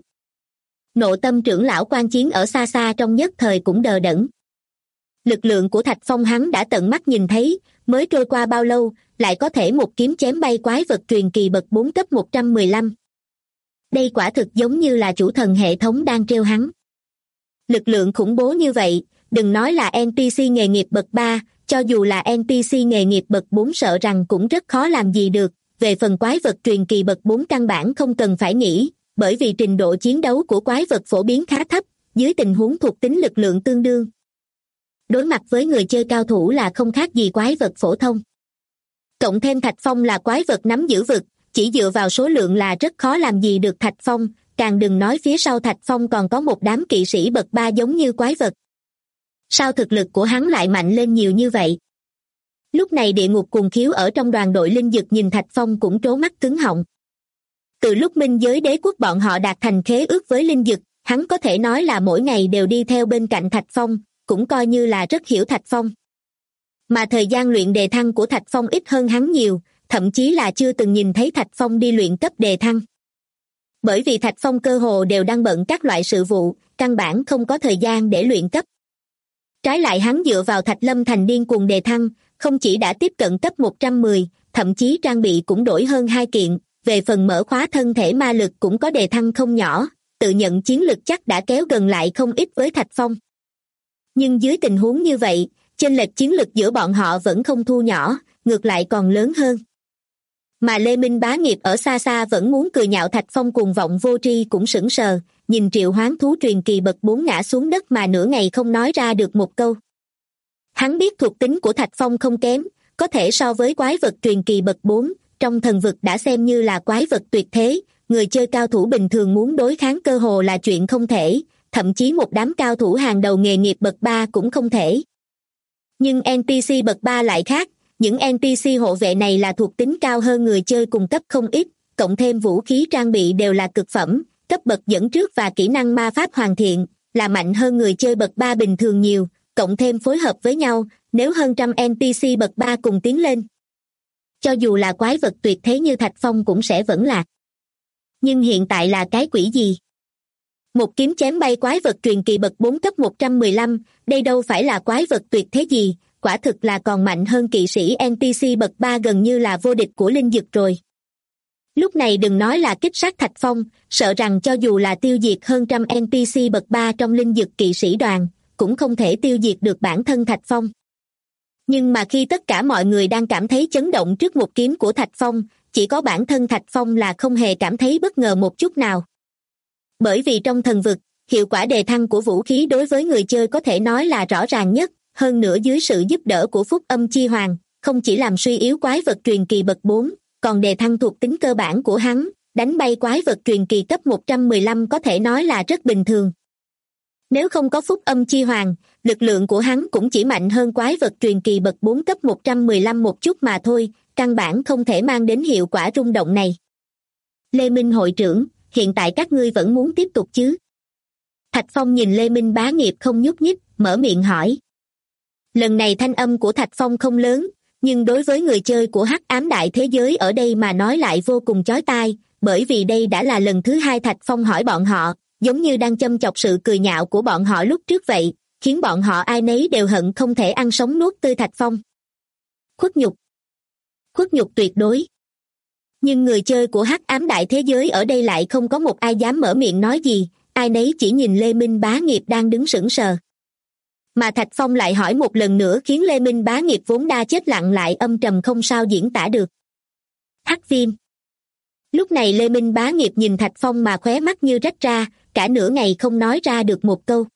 Nộ tâm trưởng lão quan chiến ở xa xa trong nhất thời cũng đờ đẫn. Lực lượng của Thạch Phong hắn đã tận mắt nhìn thấy, mới trôi qua bao lâu, lại có thể một kiếm chém bay quái vật truyền kỳ bậc 4 cấp 115. Đây quả thực giống như là chủ thần hệ thống đang trêu hắn. Lực lượng khủng bố như vậy, đừng nói là NPC nghề nghiệp bậc 3, cho dù là NPC nghề nghiệp bậc 4 sợ rằng cũng rất khó làm gì được. Về phần quái vật truyền kỳ bậc 4 căn bản không cần phải nghĩ, bởi vì trình độ chiến đấu của quái vật phổ biến khá thấp, dưới tình huống thuộc tính lực lượng tương đương. Đối mặt với người chơi cao thủ là không khác gì quái vật phổ thông. Cộng thêm Thạch Phong là quái vật nắm giữ vực, chỉ dựa vào số lượng là rất khó làm gì được Thạch Phong, càng đừng nói phía sau Thạch Phong còn có một đám kỵ sĩ bậc 3 giống như quái vật. Sao thực lực của hắn lại mạnh lên nhiều như vậy? Lúc này địa ngục cuồng khiếu ở trong đoàn đội linh dực nhìn Thạch Phong cũng trố mắt cứng họng. Từ lúc minh giới đế quốc bọn họ đạt thành khế ước với linh dực, hắn có thể nói là mỗi ngày đều đi theo bên cạnh Thạch Phong, cũng coi như là rất hiểu Thạch Phong. Mà thời gian luyện đề thăng của Thạch Phong ít hơn hắn nhiều, thậm chí là chưa từng nhìn thấy Thạch Phong đi luyện cấp đề thăng. Bởi vì Thạch Phong cơ hồ đều đang bận các loại sự vụ, căn bản không có thời gian để luyện cấp. Trái lại hắn dựa vào Thạch Lâm Thành điên cuồng đề thăng, không chỉ đã tiếp cận cấp 110, thậm chí trang bị cũng đổi hơn 2 kiện, về phần mở khóa thân thể ma lực cũng có đề thăng không nhỏ, tự nhận chiến lực chắc đã kéo gần lại không ít với Thạch Phong. Nhưng dưới tình huống như vậy, chênh lệch chiến lực giữa bọn họ vẫn không thu nhỏ, ngược lại còn lớn hơn. Mà Lê Minh Bá Nghiệp ở xa xa vẫn muốn cười nhạo Thạch Phong cuồng vọng vô tri cũng sững sờ, nhìn triệu hoán thú truyền kỳ bậc 4 ngã xuống đất mà nửa ngày không nói ra được một câu. Hắn biết thuộc tính của Thạch Phong không kém, có thể so với quái vật truyền kỳ bậc 4, trong thần vực đã xem như là quái vật tuyệt thế, người chơi cao thủ bình thường muốn đối kháng cơ hồ là chuyện không thể, thậm chí một đám cao thủ hàng đầu nghề nghiệp bậc 3 cũng không thể. Nhưng NPC bậc 3 lại khác, những NPC hộ vệ này là thuộc tính cao hơn người chơi cùng cấp không ít, cộng thêm vũ khí trang bị đều là cực phẩm, cấp bậc dẫn trước và kỹ năng ma pháp hoàn thiện, là mạnh hơn người chơi bậc 3 bình thường nhiều, cộng thêm phối hợp với nhau, nếu hơn trăm NPC bậc 3 cùng tiến lên. Cho dù là quái vật tuyệt thế như Thạch Phong cũng sẽ vẫn lạc. Nhưng hiện tại là cái quỷ gì? Một kiếm chém bay quái vật truyền kỳ bậc 4 cấp 115, đây đâu phải là quái vật tuyệt thế gì, quả thực là còn mạnh hơn kỵ sĩ NPC bậc 3 gần như là vô địch của linh dực rồi. Lúc này đừng nói là kích sát Thạch Phong, sợ rằng cho dù là tiêu diệt hơn trăm NPC bậc 3 trong linh dực kỵ sĩ đoàn, cũng không thể tiêu diệt được bản thân Thạch Phong. Nhưng mà khi tất cả mọi người đang cảm thấy chấn động trước một kiếm của Thạch Phong, chỉ có bản thân Thạch Phong là không hề cảm thấy bất ngờ một chút nào. Bởi vì trong thần vực, hiệu quả đề thăng của vũ khí đối với người chơi có thể nói là rõ ràng nhất, hơn nữa dưới sự giúp đỡ của Phúc Âm Chi Hoàng, không chỉ làm suy yếu quái vật truyền kỳ bậc 4, còn đề thăng thuộc tính cơ bản của hắn, đánh bay quái vật truyền kỳ cấp 115 có thể nói là rất bình thường. Nếu không có Phúc Âm Chi Hoàng, lực lượng của hắn cũng chỉ mạnh hơn quái vật truyền kỳ bậc 4 cấp 115 một chút mà thôi, căn bản không thể mang đến hiệu quả rung động này. Lê Minh hội trưởng, hiện tại các ngươi vẫn muốn tiếp tục chứ? Thạch Phong nhìn Lê Minh Bá Nghiệp không nhúc nhích, mở miệng hỏi. Lần này thanh âm của Thạch Phong không lớn, nhưng đối với người chơi của Hắc Ám Đại Thế Giới ở đây mà nói lại vô cùng chói tai, bởi vì đây đã là lần thứ hai Thạch Phong hỏi bọn họ, giống như đang châm chọc sự cười nhạo của bọn họ lúc trước vậy, khiến bọn họ ai nấy đều hận không thể ăn sống nuốt tươi Thạch Phong. Khuất nhục tuyệt đối. Nhưng người chơi của Hắc Ám Đại Thế Giới ở đây lại không có một ai dám mở miệng nói gì, ai nấy chỉ nhìn Lê Minh Bá Nghiệp đang đứng sững sờ. Mà Thạch Phong lại hỏi một lần nữa khiến Lê Minh Bá Nghiệp vốn đa chết lặng lại âm trầm không sao diễn tả được. Hắc viêm. Lúc này Lê Minh Bá Nghiệp nhìn Thạch Phong mà khóe mắt như rách ra, cả nửa ngày không nói ra được một câu.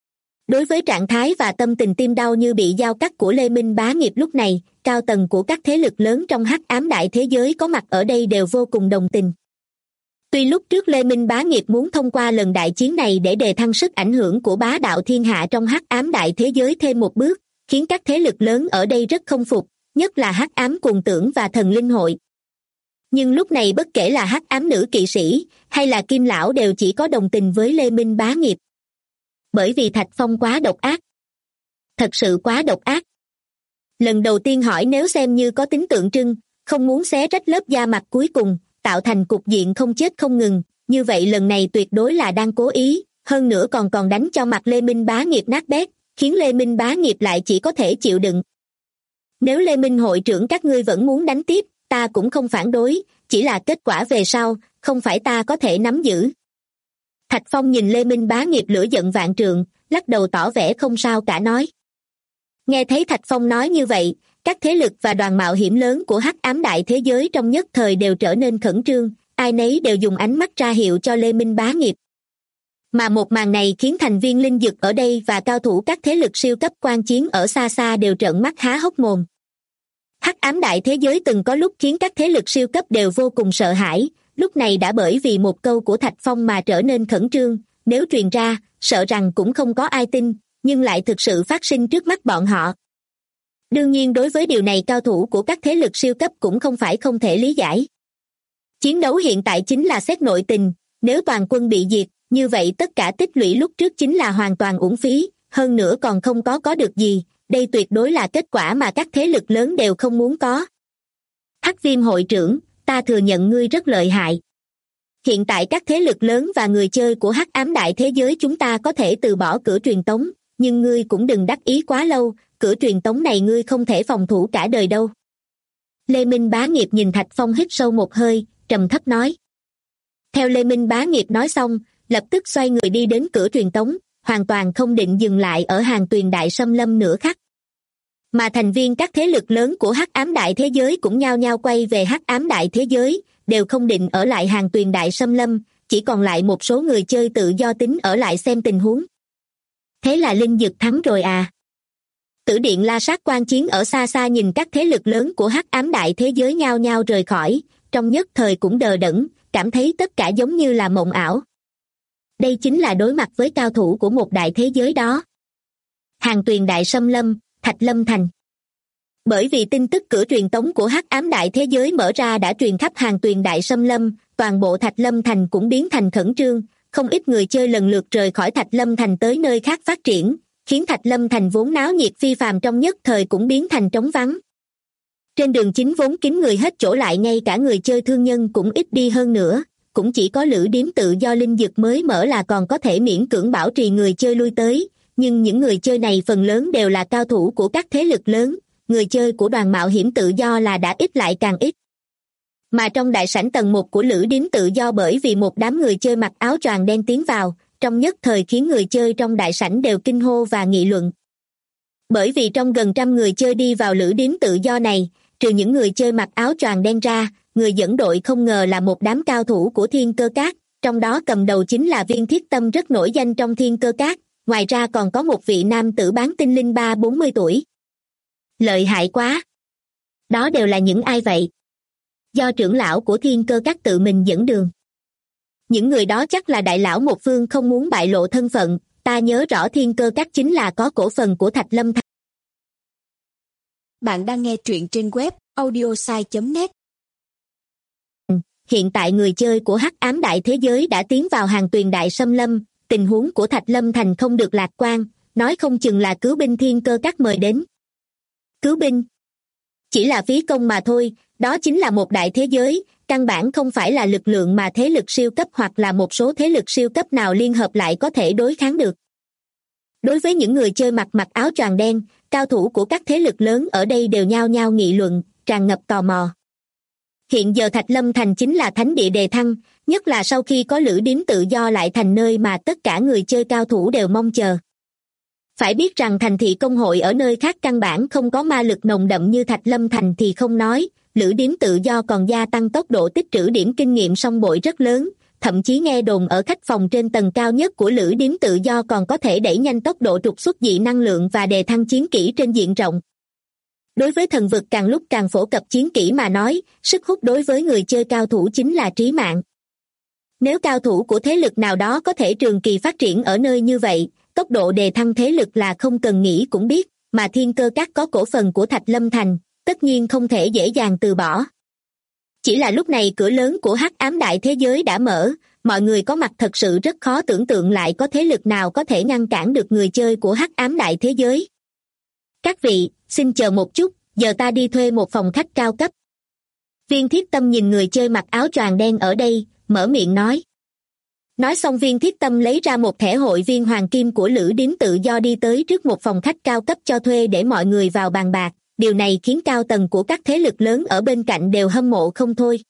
Đối với trạng thái và tâm tình tim đau như bị dao cắt của Lê Minh Bá Nghiệp lúc này, cao tầng của các thế lực lớn trong Hắc Ám Đại Thế Giới có mặt ở đây đều vô cùng đồng tình. Tuy lúc trước Lê Minh Bá Nghiệp muốn thông qua lần đại chiến này để đề thăng sức ảnh hưởng của bá đạo thiên hạ trong Hắc Ám Đại Thế Giới thêm một bước, khiến các thế lực lớn ở đây rất không phục, nhất là Hắc Ám Cuồng Tưởng và Thần Linh Hội. Nhưng lúc này bất kể là Hắc Ám Nữ Kỵ Sĩ hay là Kim Lão đều chỉ có đồng tình với Lê Minh Bá Nghiệp. Bởi vì Thạch Phong quá độc ác. Thật sự quá độc ác. Lần đầu tiên hỏi nếu xem như có tính tượng trưng, không muốn xé rách lớp da mặt cuối cùng, tạo thành cục diện không chết không ngừng, như vậy lần này tuyệt đối là đang cố ý, hơn nữa còn đánh cho mặt Lê Minh Bá Nghiệp nát bét, khiến Lê Minh Bá Nghiệp lại chỉ có thể chịu đựng. Nếu Lê Minh hội trưởng các ngươi vẫn muốn đánh tiếp, ta cũng không phản đối, chỉ là kết quả về sau, không phải ta có thể nắm giữ. Thạch Phong nhìn Lê Minh Bá Nghiệp lửa giận vạn trượng, lắc đầu tỏ vẻ không sao cả nói. Nghe thấy Thạch Phong nói như vậy, các thế lực và đoàn mạo hiểm lớn của Hắc Ám Đại Thế Giới trong nhất thời đều trở nên khẩn trương, ai nấy đều dùng ánh mắt ra hiệu cho Lê Minh Bá Nghiệp. Mà một màn này khiến thành viên linh dực ở đây và cao thủ các thế lực siêu cấp quan chiến ở xa xa đều trợn mắt há hốc mồm. Hắc Ám Đại Thế Giới từng có lúc khiến các thế lực siêu cấp đều vô cùng sợ hãi, lúc này đã bởi vì một câu của Thạch Phong mà trở nên khẩn trương, nếu truyền ra, sợ rằng cũng không có ai tin, nhưng lại thực sự phát sinh trước mắt bọn họ. Đương nhiên đối với điều này cao thủ của các thế lực siêu cấp cũng không phải không thể lý giải. Chiến đấu hiện tại chính là xét nội tình, nếu toàn quân bị diệt, như vậy tất cả tích lũy lúc trước chính là hoàn toàn uổng phí, hơn nữa còn không có được gì, đây tuyệt đối là kết quả mà các thế lực lớn đều không muốn có. Hắc Viêm hội trưởng, ta thừa nhận ngươi rất lợi hại. Hiện tại các thế lực lớn và người chơi của Hắc Ám Đại Thế Giới chúng ta có thể từ bỏ cửa truyền tống, nhưng ngươi cũng đừng đắc ý quá lâu, cửa truyền tống này ngươi không thể phòng thủ cả đời đâu. Lê Minh Bá Nghiệp nhìn Thạch Phong hít sâu một hơi, trầm thấp nói. Theo Lê Minh Bá Nghiệp nói xong, lập tức xoay người đi đến cửa truyền tống, hoàn toàn không định dừng lại ở hàng tuyền đại xâm lâm nửa khắc. Mà thành viên các thế lực lớn của Hắc Ám Đại Thế Giới cũng nhao nhao quay về Hắc Ám Đại Thế Giới, đều không định ở lại Hàng Tuyền Đại Xâm Lâm, chỉ còn lại một số người chơi tự do tính ở lại xem tình huống. Thế là Linh Dực thắng rồi à? Tử Điện La Sát quan chiến ở xa xa nhìn các thế lực lớn của Hắc Ám Đại Thế Giới nhao nhao rời khỏi, trong nhất thời cũng đờ đẫn, cảm thấy tất cả giống như là mộng ảo. Đây chính là đối mặt với cao thủ của một đại thế giới đó. Hàng Tuyền Đại Xâm Lâm, Thạch Lâm Thành. Bởi vì tin tức cửa truyền tống của Hắc Ám Đại Thế Giới mở ra đã truyền khắp Hàng Tuyền Đại Xâm Lâm, toàn bộ Thạch Lâm Thành cũng biến thành khẩn trương, không ít người chơi lần lượt rời khỏi Thạch Lâm Thành tới nơi khác phát triển, khiến Thạch Lâm Thành vốn náo nhiệt phi phàm trong nhất thời cũng biến thành trống vắng. Trên đường chính vốn kín người hết chỗ lại ngay cả người chơi thương nhân cũng ít đi hơn nữa, cũng chỉ có lữ điếm tự do Linh Dực mới mở là còn có thể miễn cưỡng bảo trì người chơi lui tới, nhưng những người chơi này phần lớn đều là cao thủ của các thế lực lớn, người chơi của đoàn mạo hiểm tự do là đã ít lại càng ít. Mà trong đại sảnh tầng 1 của lữ điếm tự do bởi vì một đám người chơi mặc áo choàng đen tiến vào, trong nhất thời khiến người chơi trong đại sảnh đều kinh hô và nghị luận. Bởi vì trong gần trăm người chơi đi vào lữ điếm tự do này, trừ những người chơi mặc áo choàng đen ra, người dẫn đội không ngờ là một đám cao thủ của Thiên Cơ Các, trong đó cầm đầu chính là Viên Thiết Tâm rất nổi danh trong Thiên Cơ Các, ngoài ra còn có một vị nam tử bán tinh linh 30-40 tuổi. Lợi hại quá! Đó đều là những ai vậy? Do trưởng lão của Thiên Cơ Các tự mình dẫn đường. Những người đó chắc là đại lão một phương không muốn bại lộ thân phận, ta nhớ rõ Thiên Cơ Các chính là có cổ phần của Thạch Lâm Thành. Bạn đang nghe truyện trên web audiosai.net. Hiện tại người chơi của Hắc Ám Đại Thế Giới đã tiến vào Hàng Tuyền Đại Xâm Lâm, tình huống của Thạch Lâm Thành không được lạc quan, nói không chừng là cứu binh Thiên Cơ Các mời đến. Cứu binh? Chỉ là phí công mà thôi, đó chính là một đại thế giới, căn bản không phải là lực lượng mà thế lực siêu cấp hoặc là một số thế lực siêu cấp nào liên hợp lại có thể đối kháng được. Đối với những người chơi mặc áo choàng đen, cao thủ của các thế lực lớn ở đây đều nhao nhao nghị luận, tràn ngập tò mò. Hiện giờ Thạch Lâm Thành chính là thánh địa đề thăng, nhất là sau khi có lữ điếm tự do lại thành nơi mà tất cả người chơi cao thủ đều mong chờ. Phải biết rằng thành thị công hội ở nơi khác căn bản không có ma lực nồng đậm như Thạch Lâm Thành thì không nói, lữ điếm tự do còn gia tăng tốc độ tích trữ điểm kinh nghiệm song bội rất lớn, thậm chí nghe đồn ở khách phòng trên tầng cao nhất của lữ điếm tự do còn có thể đẩy nhanh tốc độ trục xuất dị năng lượng và đề thăng chiến kỹ trên diện rộng. Đối với thần vực càng lúc càng phổ cập chiến kỹ mà nói, sức hút đối với người chơi cao thủ chính là trí mạng. Nếu cao thủ của thế lực nào đó có thể trường kỳ phát triển ở nơi như vậy, tốc độ đề thăng thế lực là không cần nghĩ cũng biết, mà Thiên Cơ Các có cổ phần của Thạch Lâm Thành, tất nhiên không thể dễ dàng từ bỏ. Chỉ là lúc này cửa lớn của Hắc Ám Đại Thế Giới đã mở, mọi người có mặt thật sự rất khó tưởng tượng lại có thế lực nào có thể ngăn cản được người chơi của Hắc Ám Đại Thế Giới. Các vị, xin chờ một chút, giờ ta đi thuê một phòng khách cao cấp. Viên Thiết Tâm nhìn người chơi mặc áo choàng đen ở đây, mở miệng nói. Nói xong Viên Thiết Tâm lấy ra một thẻ hội viên hoàng kim của lữ điếm tự do đi tới trước một phòng khách cao cấp cho thuê để mọi người vào bàn bạc, điều này khiến cao tầng của các thế lực lớn ở bên cạnh đều hâm mộ không thôi.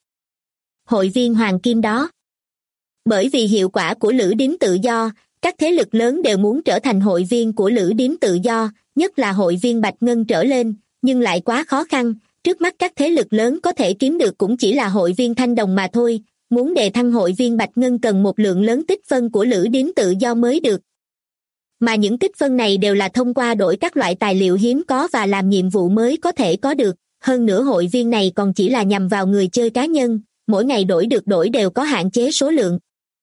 Hội viên hoàng kim đó. Bởi vì hiệu quả của lữ điếm tự do, các thế lực lớn đều muốn trở thành hội viên của lữ điếm tự do, nhất là hội viên bạch ngân trở lên, nhưng lại quá khó khăn, trước mắt các thế lực lớn có thể kiếm được cũng chỉ là hội viên thanh đồng mà thôi, muốn đề thăng hội viên bạch ngân cần một lượng lớn tích phân của lữ điếm tự do mới được. Mà những tích phân này đều là thông qua đổi các loại tài liệu hiếm có và làm nhiệm vụ mới có thể có được, hơn nữa hội viên này còn chỉ là nhằm vào người chơi cá nhân, mỗi ngày đổi được đổi đều có hạn chế số lượng.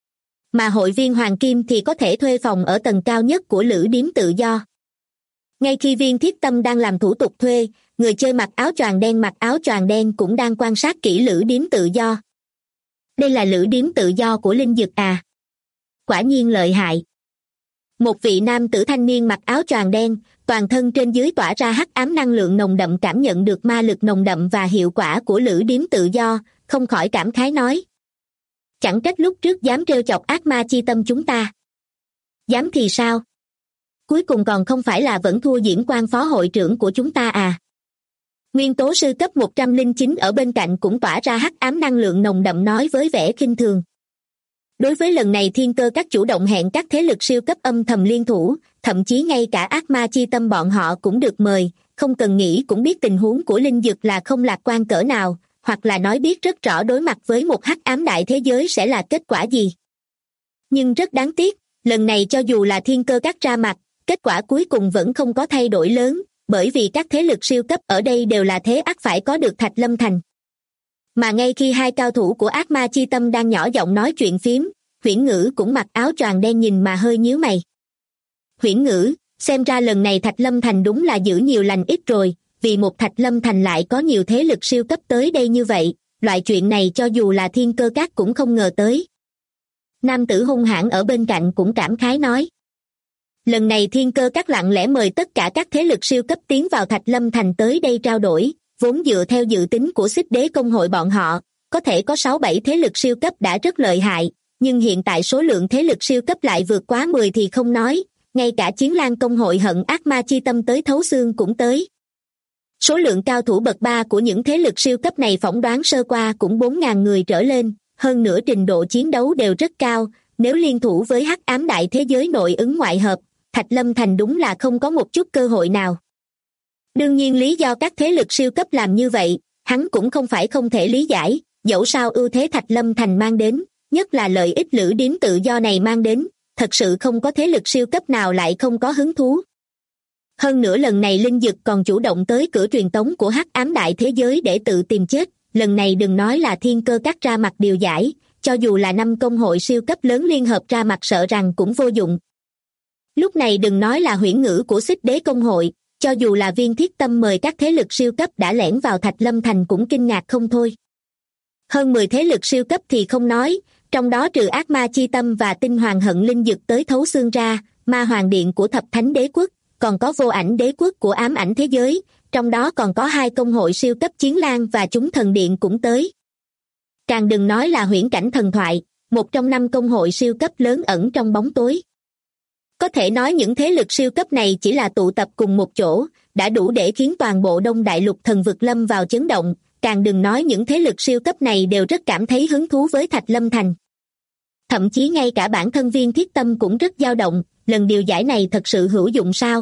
Mà hội viên hoàng kim thì có thể thuê phòng ở tầng cao nhất của lữ điếm tự do. Ngay khi Viên Thiết Tâm đang làm thủ tục thuê, người chơi mặc áo choàng đen cũng đang quan sát kỹ lữ điếm tự do. Đây là lữ điếm tự do của Linh Dực à? Quả nhiên lợi hại. Một vị nam tử thanh niên mặc áo choàng đen, toàn thân trên dưới tỏa ra hắc ám năng lượng nồng đậm cảm nhận được ma lực nồng đậm và hiệu quả của lữ điếm tự do, không khỏi cảm khái nói. Chẳng trách lúc trước dám trêu chọc ác ma chi tâm chúng ta. Dám thì sao? Cuối cùng còn không phải là vẫn thua diễn quan phó hội trưởng của chúng ta à? Nguyên tố sư cấp 109 ở bên cạnh cũng tỏa ra hắc ám năng lượng nồng đậm nói với vẻ khinh thường. Đối với lần này Thiên Cơ Các chủ động hẹn các thế lực siêu cấp âm thầm liên thủ, thậm chí ngay cả ác ma chi tâm bọn họ cũng được mời, không cần nghĩ cũng biết tình huống của linh dực là không lạc quan cỡ nào, hoặc là nói biết rất rõ đối mặt với một hắc ám đại thế giới sẽ là kết quả gì. Nhưng rất đáng tiếc, lần này cho dù là Thiên Cơ Các ra mặt, kết quả cuối cùng vẫn không có thay đổi lớn, bởi vì các thế lực siêu cấp ở đây đều là thế ắt phải có được Thạch Lâm Thành. Mà ngay khi hai cao thủ của Ác Ma Chi Tâm đang nhỏ giọng nói chuyện phiếm, Huyễn Ngữ cũng mặc áo choàng đen nhìn mà hơi nhíu mày. Huyễn Ngữ, xem ra lần này Thạch Lâm Thành đúng là giữ nhiều lành ít rồi, vì một Thạch Lâm Thành lại có nhiều thế lực siêu cấp tới đây như vậy, loại chuyện này cho dù là Thiên Cơ Các cũng không ngờ tới. Nam tử hung hãn ở bên cạnh cũng cảm khái nói. Lần này Thiên Cơ Các lặng lẽ mời tất cả các thế lực siêu cấp tiến vào Thạch Lâm Thành tới đây trao đổi, vốn dựa theo dự tính của Xích Đế Công hội bọn họ, có thể có 6-7 thế lực siêu cấp đã rất lợi hại, nhưng hiện tại số lượng thế lực siêu cấp lại vượt quá 10 thì không nói, ngay cả Chiến Lang Công hội hận Ác Ma Chi Tâm tới thấu xương cũng tới. Số lượng cao thủ bậc 3 của những thế lực siêu cấp này phỏng đoán sơ qua cũng 4.000 người trở lên, hơn nữa trình độ chiến đấu đều rất cao, nếu liên thủ với hắc ám đại thế giới nội ứng ngoại hợp, Thạch Lâm Thành đúng là không có một chút cơ hội nào. Đương nhiên lý do các thế lực siêu cấp làm như vậy, hắn cũng không phải không thể lý giải, dẫu sao ưu thế Thạch Lâm Thành mang đến, nhất là lợi ích lữ điếm tự do này mang đến, thật sự không có thế lực siêu cấp nào lại không có hứng thú. Hơn nữa lần này Linh Dực còn chủ động tới cửa truyền tống của hắc ám đại thế giới để tự tìm chết, lần này đừng nói là Thiên Cơ Các ra mặt điều giải, cho dù là 5 công hội siêu cấp lớn liên hợp ra mặt sợ rằng cũng vô dụng. Lúc này đừng nói là Huyễn Ngữ của Xích Đế Công hội, cho dù là Viên Thiết Tâm mời các thế lực siêu cấp đã lẻn vào Thạch Lâm Thành cũng kinh ngạc không thôi. Hơn 10 thế lực siêu cấp thì không nói, trong đó trừ Ác Ma Chi Tâm và Tinh Hoàng hận Linh Dực tới thấu xương ra, Ma Hoàng Điện của Thập Thánh Đế Quốc, còn có Vô Ảnh Đế Quốc của Ám Ảnh Thế Giới, trong đó còn có 2 công hội siêu cấp Chiến Lang và Chúng Thần Điện cũng tới. Càng đừng nói là Huyễn Cảnh Thần Thoại, một trong 5 công hội siêu cấp lớn ẩn trong bóng tối. Có thể nói những thế lực siêu cấp này chỉ là tụ tập cùng một chỗ, đã đủ để khiến toàn bộ Đông Đại Lục thần vực lâm vào chấn động, càng đừng nói những thế lực siêu cấp này đều rất cảm thấy hứng thú với Thạch Lâm Thành. Thậm chí ngay cả bản thân Viên Thiết Tâm cũng rất dao động, lần điều giải này thật sự hữu dụng sao?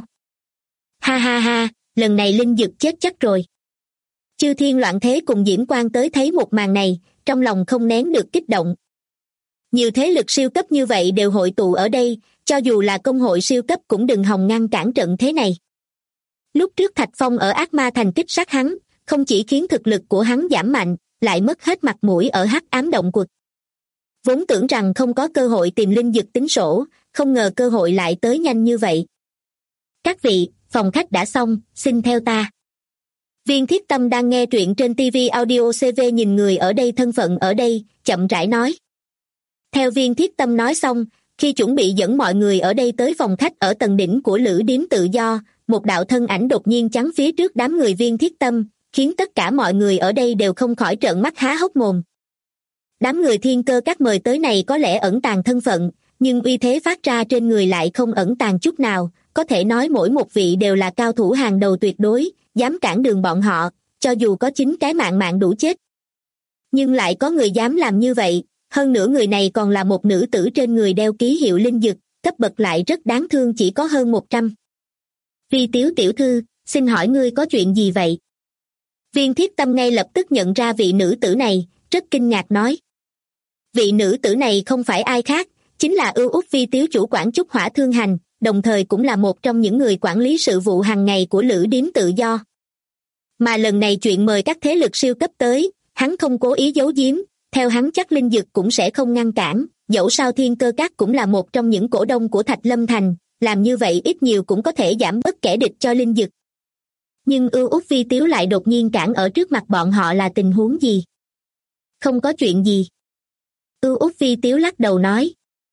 Ha ha ha, lần này Linh Dực chết chắc rồi. Chư Thiên Loạn Thế cùng Diễm Quang tới thấy một màn này, trong lòng không nén được kích động. Nhiều thế lực siêu cấp như vậy đều hội tụ ở đây, cho dù là công hội siêu cấp cũng đừng hòng ngăn cản trận thế này. Lúc trước Thạch Phong ở Ác Ma Thành kích sát hắn, không chỉ khiến thực lực của hắn giảm mạnh, lại mất hết mặt mũi ở hắc ám động quật. Vốn tưởng rằng không có cơ hội tìm Linh Dực tính sổ, không ngờ cơ hội lại tới nhanh như vậy. Các vị, phòng khách đã xong, xin theo ta. Viên Thiết Tâm đang nghe truyện trên TV Audio CV nhìn người ở đây thân phận ở đây, chậm rãi nói. Theo Viên Thiết Tâm nói xong, khi chuẩn bị dẫn mọi người ở đây tới phòng khách ở tầng đỉnh của lữ điếm tự do, một đạo thân ảnh đột nhiên chắn phía trước đám người Viên Thiết Tâm, khiến tất cả mọi người ở đây đều không khỏi trợn mắt há hốc mồm. Đám người Thiên Cơ Các mời tới này có lẽ ẩn tàng thân phận, nhưng uy thế phát ra trên người lại không ẩn tàng chút nào, có thể nói mỗi một vị đều là cao thủ hàng đầu tuyệt đối, dám cản đường bọn họ, cho dù có 9 cái mạng đủ chết. Nhưng lại có người dám làm như vậy, hơn nữa người này còn là một nữ tử trên người đeo ký hiệu Linh Dực, cấp bậc lại rất đáng thương chỉ có hơn 100. Vi Tiếu tiểu thư, xin hỏi ngươi có chuyện gì vậy? Viên Thiết Tâm ngay lập tức nhận ra vị nữ tử này, rất kinh ngạc nói. Vị nữ tử này không phải ai khác, chính là Ưu Úc Vi Tiếu chủ quản Trúc Hỏa Thương Hành, đồng thời cũng là một trong những người quản lý sự vụ hàng ngày của lữ điếm tự do. Mà lần này chuyện mời các thế lực siêu cấp tới, hắn không cố ý giấu giếm, theo hắn chắc Linh Dực cũng sẽ không ngăn cản, dẫu sao Thiên Cơ Các cũng là một trong những cổ đông của Thạch Lâm Thành, làm như vậy ít nhiều cũng có thể giảm bớt kẻ địch cho Linh Dực. Nhưng Ưu Úc Vi Tiếu lại đột nhiên cản ở trước mặt bọn họ là tình huống gì? Không có chuyện gì. Ưu Úc Vi Tiếu lắc đầu nói.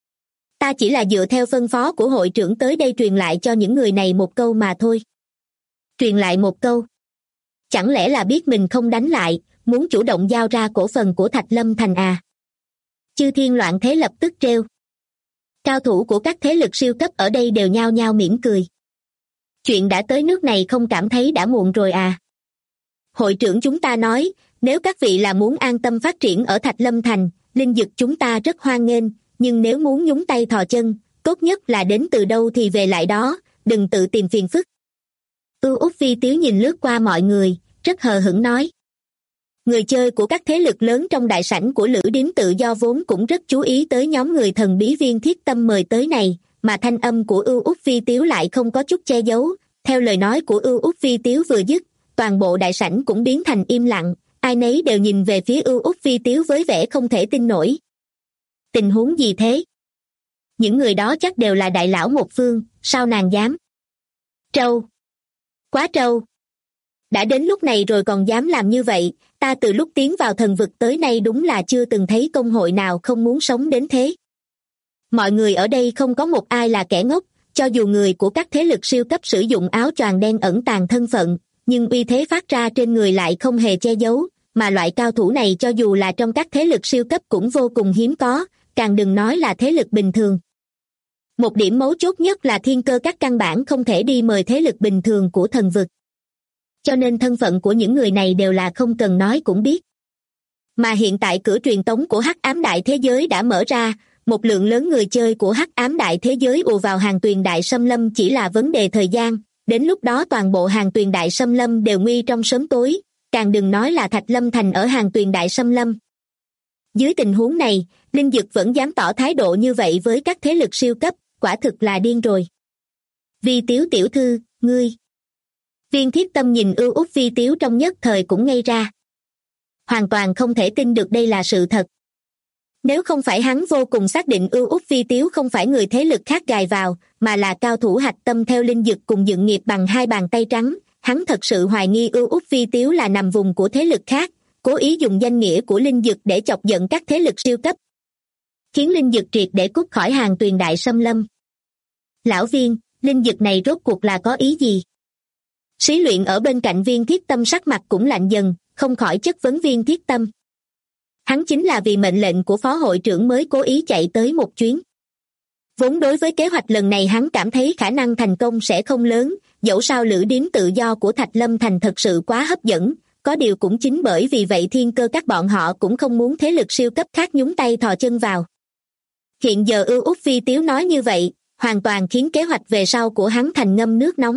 Ta chỉ là dựa theo phân phó của hội trưởng tới đây truyền lại cho những người này một câu mà thôi. Truyền lại một câu? Chẳng lẽ là biết mình không đánh lại, muốn chủ động giao ra cổ phần của Thạch Lâm Thành à? Chư Thiên Loạn Thế lập tức trêu. Cao thủ của các thế lực siêu cấp ở đây đều nhao nhao mỉm cười. Chuyện đã tới nước này không cảm thấy đã muộn rồi à? Hội trưởng chúng ta nói, nếu các vị là muốn an tâm phát triển ở Thạch Lâm Thành, Linh Dực chúng ta rất hoan nghênh, nhưng nếu muốn nhúng tay thò chân, tốt nhất là đến từ đâu thì về lại đó, đừng tự tìm phiền phức. Út Phi Tiếu nhìn lướt qua mọi người, rất hờ hững nói. Người chơi của các thế lực lớn trong đại sảnh của Lữ Điếm Tự Do vốn cũng rất chú ý tới nhóm người thần bí Viên Thiết Tâm mời tới này, mà thanh âm của Út Phi Tiếu lại không có chút che giấu. Theo lời nói của Út Phi Tiếu vừa dứt, toàn bộ đại sảnh cũng biến thành im lặng, ai nấy đều nhìn về phía Út Phi Tiếu với vẻ không thể tin nổi. Tình huống gì thế? Những người đó chắc đều là đại lão một phương, sao nàng dám? Trâu! Quá trâu! Đã đến lúc này rồi còn dám làm như vậy, ta từ lúc tiến vào thần vực tới nay đúng là chưa từng thấy công hội nào không muốn sống đến thế. Mọi người ở đây không có một ai là kẻ ngốc, cho dù người của các thế lực siêu cấp sử dụng áo choàng đen ẩn tàng thân phận, nhưng uy thế phát ra trên người lại không hề che giấu, mà loại cao thủ này cho dù là trong các thế lực siêu cấp cũng vô cùng hiếm có, càng đừng nói là thế lực bình thường. Một điểm mấu chốt nhất là thiên cơ các căn bản không thể đi mời thế lực bình thường của thần vực. Cho nên thân phận của những người này đều là không cần nói cũng biết. Mà hiện tại cửa truyền tống của Hắc Ám Đại Thế Giới đã mở ra, một lượng lớn người chơi của Hắc Ám Đại Thế Giới ùa vào Hàng Tuyền Đại Xâm Lâm chỉ là vấn đề thời gian, đến lúc đó toàn bộ Hàng Tuyền Đại Xâm Lâm đều nguy trong sớm tối, càng đừng nói là Thạch Lâm Thành ở Hàng Tuyền Đại Xâm Lâm. Dưới tình huống này, Linh Dực vẫn dám tỏ thái độ như vậy với các thế lực siêu cấp, quả thực là điên rồi. Vi Tiếu tiểu thư, ngươi. Viên Thiết Tâm nhìn Út Vi Tiếu trong nhất thời cũng ngây ra. Hoàn toàn không thể tin được đây là sự thật. Nếu không phải hắn vô cùng xác định Út Vi Tiếu không phải người thế lực khác gài vào, mà là cao thủ hạch tâm theo Linh Dực cùng dựng nghiệp bằng hai bàn tay trắng, hắn thật sự hoài nghi Út Vi Tiếu là nằm vùng của thế lực khác, cố ý dùng danh nghĩa của Linh Dực để chọc giận các thế lực siêu cấp, khiến Linh Dực triệt để cút khỏi Hàng Tuyền Đại Xâm Lâm. Lão Viên, Linh Dực này rốt cuộc là có ý gì? Sĩ Luyện ở bên cạnh Viên Thiết Tâm sắc mặt cũng lạnh dần, không khỏi chất vấn Viên Thiết Tâm. Hắn chính là vì mệnh lệnh của phó hội trưởng mới cố ý chạy tới một chuyến. Vốn đối với kế hoạch lần này hắn cảm thấy khả năng thành công sẽ không lớn, dẫu sao Lữ Điếm Tự Do của Thạch Lâm Thành thật sự quá hấp dẫn, có điều cũng chính bởi vì vậy thiên cơ các bọn họ cũng không muốn thế lực siêu cấp khác nhúng tay thò chân vào. Hiện giờ Út Phi Tiếu nói như vậy, hoàn toàn khiến kế hoạch về sau của hắn thành ngâm nước nóng.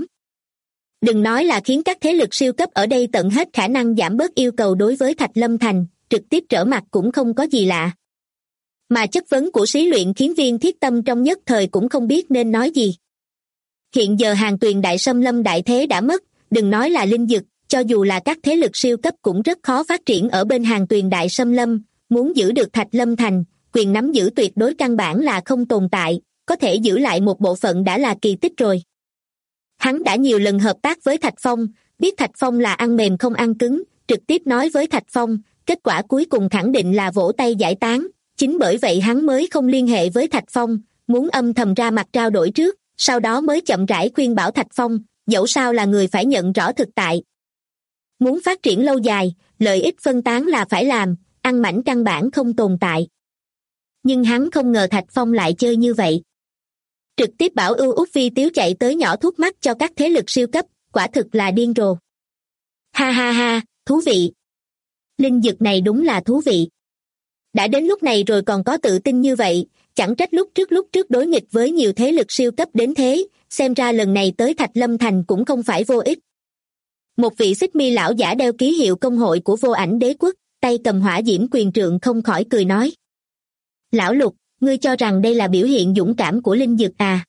Đừng nói là khiến các thế lực siêu cấp ở đây tận hết khả năng giảm bớt yêu cầu đối với Thạch Lâm Thành, trực tiếp trở mặt cũng không có gì lạ. Mà chất vấn của Sĩ Luyện khiến Viên Thiết Tâm trong nhất thời cũng không biết nên nói gì. Hiện giờ Hàng Tuyền Đại Xâm Lâm đại thế đã mất, đừng nói là Linh Dực, cho dù là các thế lực siêu cấp cũng rất khó phát triển ở bên Hàng Tuyền Đại Xâm Lâm, muốn giữ được Thạch Lâm Thành, quyền nắm giữ tuyệt đối căn bản là không tồn tại, có thể giữ lại một bộ phận đã là kỳ tích rồi. Hắn đã nhiều lần hợp tác với Thạch Phong, biết Thạch Phong là ăn mềm không ăn cứng, trực tiếp nói với Thạch Phong, kết quả cuối cùng khẳng định là vỗ tay giải tán, chính bởi vậy hắn mới không liên hệ với Thạch Phong, muốn âm thầm ra mặt trao đổi trước, sau đó mới chậm rãi khuyên bảo Thạch Phong, dẫu sao là người phải nhận rõ thực tại. Muốn phát triển lâu dài, lợi ích phân tán là phải làm, ăn mảnh căn bản không tồn tại. Nhưng hắn không ngờ Thạch Phong lại chơi như vậy. Trực tiếp bảo Út Vi Tiếu chạy tới nhỏ thuốc mắt cho các thế lực siêu cấp, quả thực là điên rồ. Ha ha ha, thú vị. Linh Dực này đúng là thú vị. Đã đến lúc này rồi còn có tự tin như vậy, chẳng trách lúc trước đối nghịch với nhiều thế lực siêu cấp đến thế, xem ra lần này tới Thạch Lâm Thành cũng không phải vô ích. Một vị xích mi lão giả đeo ký hiệu công hội của Vô Ảnh Đế Quốc, tay cầm hỏa diễm quyền trượng không khỏi cười nói. Lão Lục, ngươi cho rằng đây là biểu hiện dũng cảm của Linh Dực à?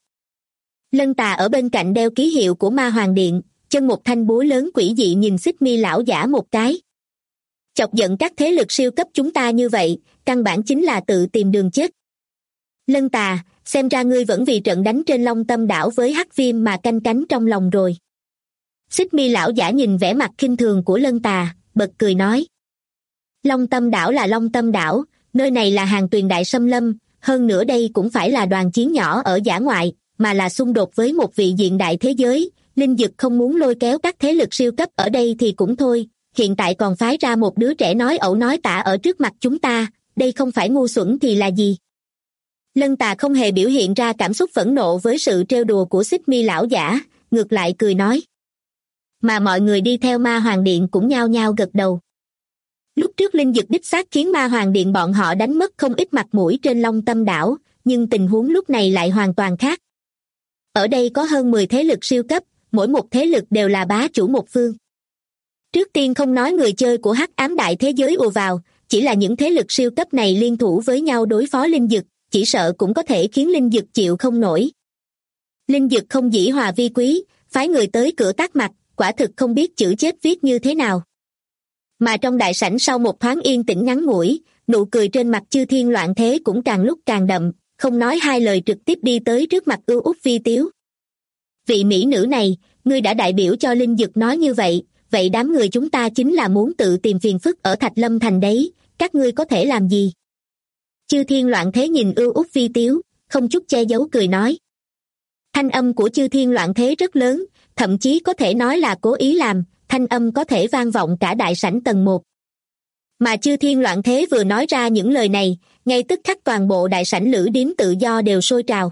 Lân Tà ở bên cạnh đeo ký hiệu của Ma Hoàng Điện, chân một thanh búa lớn quỷ dị nhìn xích mi lão giả một cái. Chọc giận các thế lực siêu cấp chúng ta như vậy, căn bản chính là tự tìm đường chết. Lân Tà, xem ra ngươi vẫn vì trận đánh trên Long Tâm đảo với Hắc Viêm mà canh cánh trong lòng rồi. Xích mi lão giả nhìn vẻ mặt khinh thường của Lân Tà, bật cười nói. Long Tâm đảo là Long Tâm đảo, nơi này là Hàng Tuyền Đại Xâm Lâm, hơn nữa đây cũng phải là đoàn chiến nhỏ ở dã ngoại, mà là xung đột với một vị diện đại thế giới. Linh Dực không muốn lôi kéo các thế lực siêu cấp ở đây thì cũng thôi, hiện tại còn phái ra một đứa trẻ nói ẩu nói tả ở trước mặt chúng ta, đây không phải ngu xuẩn thì là gì? Lân Tà không hề biểu hiện ra cảm xúc phẫn nộ với sự trêu đùa của xích mi lão giả, ngược lại cười nói. Mà mọi người đi theo Ma Hoàng Điện cũng nhao nhao gật đầu. Lúc trước Linh Dực đích xác khiến Ma Hoàng Điện bọn họ đánh mất không ít mặt mũi trên Long Tâm đảo, nhưng tình huống lúc này lại hoàn toàn khác. Ở đây có hơn 10 thế lực siêu cấp, mỗi một thế lực đều là bá chủ một phương. Trước tiên không nói người chơi của hắc ám đại thế giới ùa vào, chỉ là những thế lực siêu cấp này liên thủ với nhau đối phó linh dực, chỉ sợ cũng có thể khiến linh dực chịu không nổi. Linh dực không dĩ hòa vi quý, phái người tới cửa tát mặt, quả thực không biết chữ chết viết như thế nào. Mà trong đại sảnh sau một thoáng yên tĩnh ngắn ngủi, nụ cười trên mặt Chư Thiên Loạn Thế cũng càng lúc càng đậm, không nói hai lời trực tiếp đi tới trước mặt Ưu Úc Vi Tiếu. Vị mỹ nữ này, ngươi đã đại biểu cho linh dực nói như vậy, vậy đám người chúng ta chính là muốn tự tìm phiền phức ở Thạch Lâm Thành đấy, các ngươi có thể làm gì? Chư Thiên Loạn Thế nhìn Ưu Úc Vi Tiếu, không chút che giấu cười nói. Thanh âm của Chư Thiên Loạn Thế rất lớn, thậm chí có thể nói là cố ý làm, thanh âm có thể vang vọng cả đại sảnh tầng 1. Mà Chư Thiên Loạn Thế vừa nói ra những lời này, ngay tức khắc toàn bộ đại sảnh lữ điếm tự do đều sôi trào.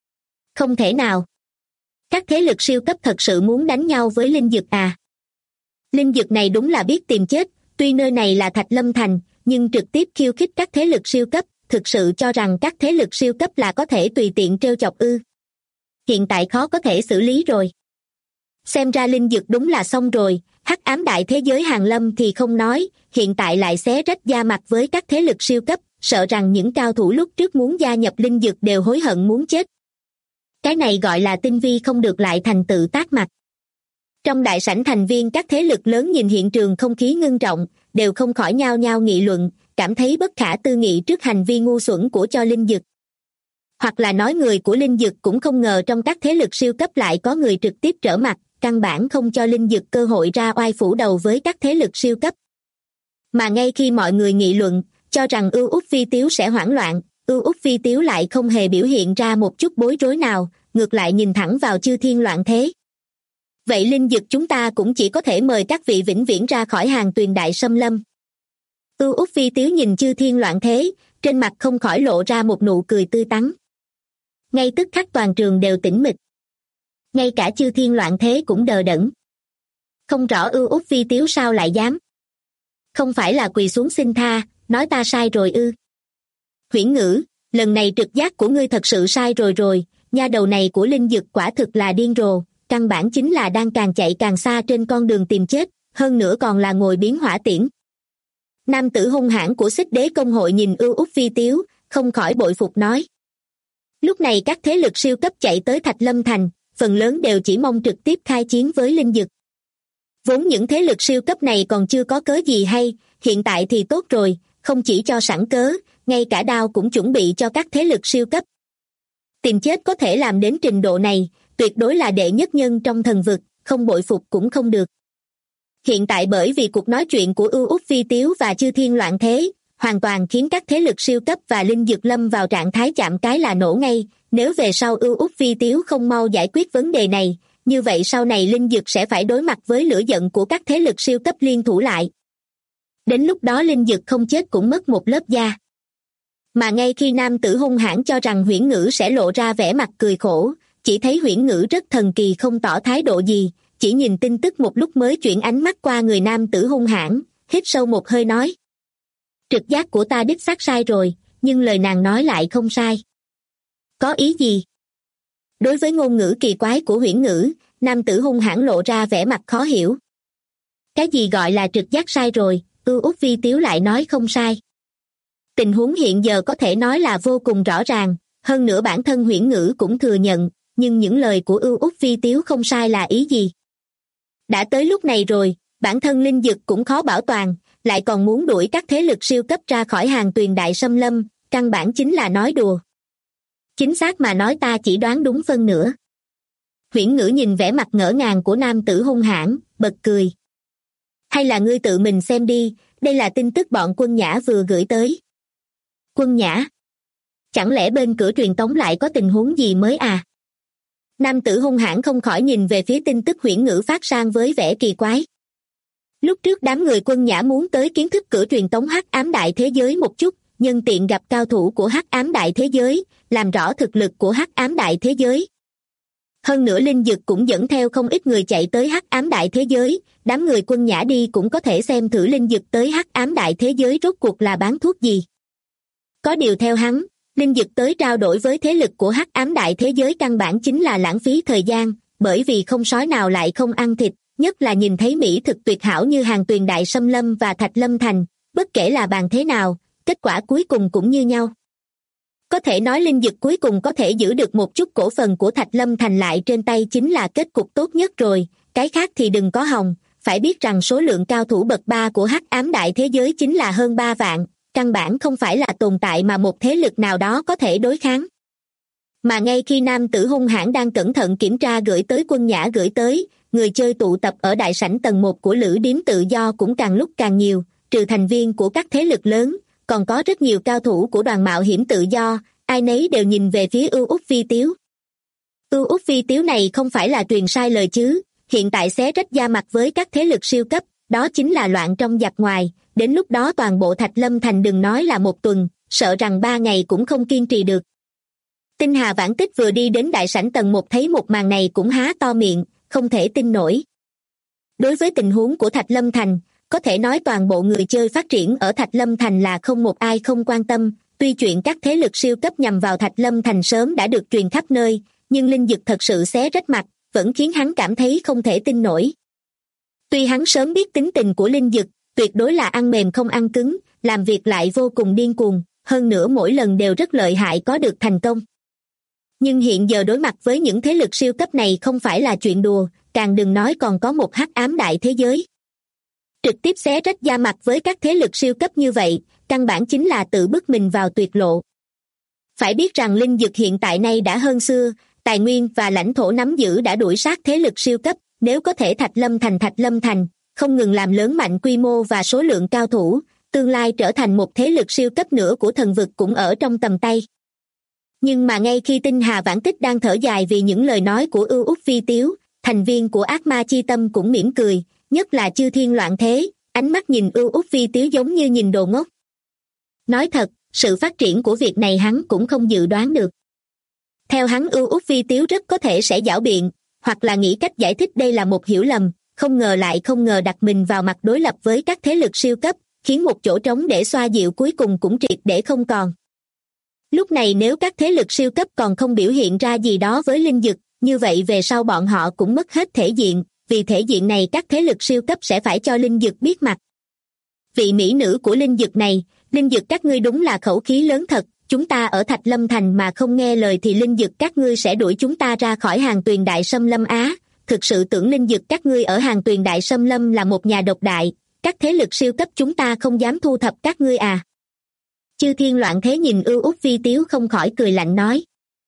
Không thể nào. Các thế lực siêu cấp thật sự muốn đánh nhau với linh dực à? Linh dực này đúng là biết tìm chết, tuy nơi này là Thạch Lâm Thành, nhưng trực tiếp khiêu khích các thế lực siêu cấp, thực sự cho rằng các thế lực siêu cấp là có thể tùy tiện trêu chọc ư? Hiện tại khó có thể xử lý rồi. Xem ra linh dực đúng là xong rồi, hắc ám đại thế giới hàng lâm thì không nói, hiện tại lại xé rách da mặt với các thế lực siêu cấp, sợ rằng những cao thủ lúc trước muốn gia nhập linh dực đều hối hận muốn chết. Cái này gọi là tinh vi không được lại thành tự tác mặt. Trong đại sảnh thành viên các thế lực lớn nhìn hiện trường không khí ngưng trọng, đều không khỏi nhao nhao nghị luận, cảm thấy bất khả tư nghị trước hành vi ngu xuẩn của cho linh dực. Hoặc là nói người của linh dực cũng không ngờ trong các thế lực siêu cấp lại có người trực tiếp trở mặt, căn bản không cho linh dực cơ hội ra oai phủ đầu với các thế lực siêu cấp. Mà ngay khi mọi người nghị luận, cho rằng Ưu Úc Vi Tiếu sẽ hoảng loạn, Ưu Úc Vi Tiếu lại không hề biểu hiện ra một chút bối rối nào, ngược lại nhìn thẳng vào Chư Thiên Loạn Thế. Vậy linh dực chúng ta cũng chỉ có thể mời các vị vĩnh viễn ra khỏi hàng tuyền đại xâm lâm. Ưu Úc Vi Tiếu nhìn Chư Thiên Loạn Thế, trên mặt không khỏi lộ ra một nụ cười tươi tắn. Ngay tức khắc toàn trường đều tĩnh mịch. Ngay cả Chư Thiên Loạn Thế cũng đờ đẫn. Không rõ Ưu Úc Vi Tiếu sao lại dám. Không phải là quỳ xuống xin tha, nói ta sai rồi ư? Huyễn Ngữ, lần này trực giác của ngươi thật sự sai rồi, nha đầu này của linh dực quả thực là điên rồ, căn bản chính là đang càng chạy càng xa trên con đường tìm chết, hơn nữa còn là ngồi biến hỏa tiễn. Nam tử hung hãn của Xích Đế công hội nhìn Ưu Úc Vi Tiếu, không khỏi bội phục nói. Lúc này các thế lực siêu cấp chạy tới Thạch Lâm Thành, phần lớn đều chỉ mong trực tiếp khai chiến với linh dực. Vốn những thế lực siêu cấp này còn chưa có cớ gì hay, hiện tại thì tốt rồi, không chỉ cho sẵn cớ, ngay cả đao cũng chuẩn bị cho các thế lực siêu cấp. Tìm chết có thể làm đến trình độ này, tuyệt đối là đệ nhất nhân trong thần vực, không bội phục cũng không được. Hiện tại bởi vì cuộc nói chuyện của Ưu Úc Vi Tiếu và Chư Thiên Loạn Thế, hoàn toàn khiến các thế lực siêu cấp và linh dực lâm vào trạng thái chạm cái là nổ ngay, nếu về sau Ưu Úc Vi Tiếu không mau giải quyết vấn đề này, như vậy sau này linh dực sẽ phải đối mặt với lửa giận của các thế lực siêu cấp liên thủ lại. Đến lúc đó linh dực không chết cũng mất một lớp da. Mà ngay khi nam tử hung hãn cho rằng Huyễn Ngữ sẽ lộ ra vẻ mặt cười khổ, chỉ thấy Huyễn Ngữ rất thần kỳ không tỏ thái độ gì, chỉ nhìn tin tức một lúc mới chuyển ánh mắt qua người nam tử hung hãn, hít sâu một hơi nói. Trực giác của ta đích xác sai rồi, nhưng lời nàng nói lại không sai. Có ý gì? Đối với ngôn ngữ kỳ quái của Huyễn Ngữ, nam tử hung hãn lộ ra vẻ mặt khó hiểu. Cái gì gọi là trực giác sai rồi, Ưu Úc Vi Tiếu lại nói không sai. Tình huống hiện giờ có thể nói là vô cùng rõ ràng, hơn nữa bản thân Huyễn Ngữ cũng thừa nhận, nhưng những lời của Ưu Úc Vi Tiếu không sai là ý gì? Đã tới lúc này rồi, bản thân linh dực cũng khó bảo toàn, lại còn muốn đuổi các thế lực siêu cấp ra khỏi hàng tuyền đại xâm lâm, căn bản chính là nói đùa. Chính xác mà nói ta chỉ đoán đúng phân nửa. Huyễn Ngữ nhìn vẻ mặt ngỡ ngàng của nam tử hung hãn, bật cười. Hay là ngươi tự mình xem đi, đây là tin tức bọn Quân Nhã vừa gửi tới. Quân Nhã? Chẳng lẽ bên cửa truyền tống lại có tình huống gì mới à? Nam tử hung hãn không khỏi nhìn về phía tin tức Huyễn Ngữ phát sang với vẻ kỳ quái. Lúc trước đám người Quân Nhã muốn tới kiến thức cửa truyền tống hắc ám đại thế giới một chút, nhân tiện gặp cao thủ của hắc ám đại thế giới, làm rõ thực lực của hắc ám đại thế giới. Hơn nữa linh dực cũng dẫn theo không ít người chạy tới hắc ám đại thế giới, đám người Quân Nhã đi cũng có thể xem thử linh dực tới hắc ám đại thế giới rốt cuộc là bán thuốc gì. Có điều theo hắn, linh dực tới trao đổi với thế lực của hắc ám đại thế giới căn bản chính là lãng phí thời gian, bởi vì không sói nào lại không ăn thịt, nhất là nhìn thấy mỹ thực tuyệt hảo như Hàng Tuyền Đại Sâm Lâm và Thạch Lâm Thành, bất kể là bàn thế nào, kết quả cuối cùng cũng như nhau. Có thể nói linh dực cuối cùng có thể giữ được một chút cổ phần của Thạch Lâm Thành lại trên tay chính là kết cục tốt nhất rồi, cái khác thì đừng có hòng. Phải biết rằng số lượng cao thủ bậc 3 của hắc ám đại thế giới chính là hơn 3 vạn, căn bản không phải là tồn tại mà một thế lực nào đó có thể đối kháng. Mà ngay khi nam tử hung hãn đang cẩn thận kiểm tra gửi tới quân nhã gửi tới, người chơi tụ tập ở đại sảnh tầng 1 của Lữ Điếm Tự Do cũng càng lúc càng nhiều, trừ thành viên của các thế lực lớn, còn có rất nhiều cao thủ của đoàn mạo hiểm tự do, ai nấy đều nhìn về phía Ưu Úc Phi Tiếu. Ưu Úc Phi Tiếu này không phải là truyền sai lời chứ, hiện tại xé rách da mặt với các thế lực siêu cấp, đó chính là loạn trong giặc ngoài, đến lúc đó toàn bộ Thạch Lâm Thành đừng nói là 1 tuần, sợ rằng 3 ngày cũng không kiên trì được. Tinh Hà Vãn Tích vừa đi đến đại sảnh tầng 1 thấy một màn này cũng há to miệng, không thể tin nổi. Đối với tình huống của Thạch Lâm Thành, có thể nói toàn bộ người chơi phát triển ở Thạch Lâm Thành là không một ai không quan tâm, tuy chuyện các thế lực siêu cấp nhằm vào Thạch Lâm Thành sớm đã được truyền khắp nơi, nhưng linh dực thật sự xé rách mặt, vẫn khiến hắn cảm thấy không thể tin nổi. Tuy hắn sớm biết tính tình của linh dực, tuyệt đối là ăn mềm không ăn cứng, làm việc lại vô cùng điên cuồng, hơn nữa mỗi lần đều rất lợi hại có được thành công. Nhưng hiện giờ đối mặt với những thế lực siêu cấp này không phải là chuyện đùa, càng đừng nói còn có một hắc ám đại thế giới. Trực tiếp xé rách da mặt với các thế lực siêu cấp như vậy, căn bản chính là tự bức mình vào tuyệt lộ. Phải biết rằng linh dực hiện tại nay đã hơn xưa, tài nguyên và lãnh thổ nắm giữ đã đuổi sát thế lực siêu cấp, nếu có thể Thạch Lâm Thành, không ngừng làm lớn mạnh quy mô và số lượng cao thủ, tương lai trở thành một thế lực siêu cấp nữa của thần vực cũng ở trong tầm tay. Nhưng mà ngay khi Tinh Hà Vãn Tích đang thở dài vì những lời nói của Ưu Úc Phi Tiếu, thành viên của Ác Ma Chi Tâm cũng mỉm cười, nhất là Chư Thiên Loạn Thế, ánh mắt nhìn Ưu Úc Phi Tiếu giống như nhìn đồ ngốc. Nói thật, sự phát triển của việc này hắn cũng không dự đoán được. Theo hắn Ưu Úc Phi Tiếu rất có thể sẽ giảo biện, hoặc là nghĩ cách giải thích đây là một hiểu lầm, không ngờ đặt mình vào mặt đối lập với các thế lực siêu cấp, khiến một chỗ trống để xoa dịu cuối cùng cũng triệt để không còn. Lúc này nếu các thế lực siêu cấp còn không biểu hiện ra gì đó với linh dực, như vậy về sau bọn họ cũng mất hết thể diện, vì thể diện này các thế lực siêu cấp sẽ phải cho linh dực biết mặt. Vị mỹ nữ của linh dực này, linh dực các ngươi đúng là khẩu khí lớn thật, chúng ta ở Thạch Lâm Thành mà không nghe lời thì linh dực các ngươi sẽ đuổi chúng ta ra khỏi Hàng Tuyền Đại Sâm Lâm á, thực sự tưởng linh dực các ngươi ở Hàng Tuyền Đại Sâm Lâm là một nhà độc đại, các thế lực siêu cấp chúng ta không dám thu thập các ngươi à. Chư Thiên Loạn Thế nhìn Ưu Úc Phi Tiếu không khỏi cười lạnh nói.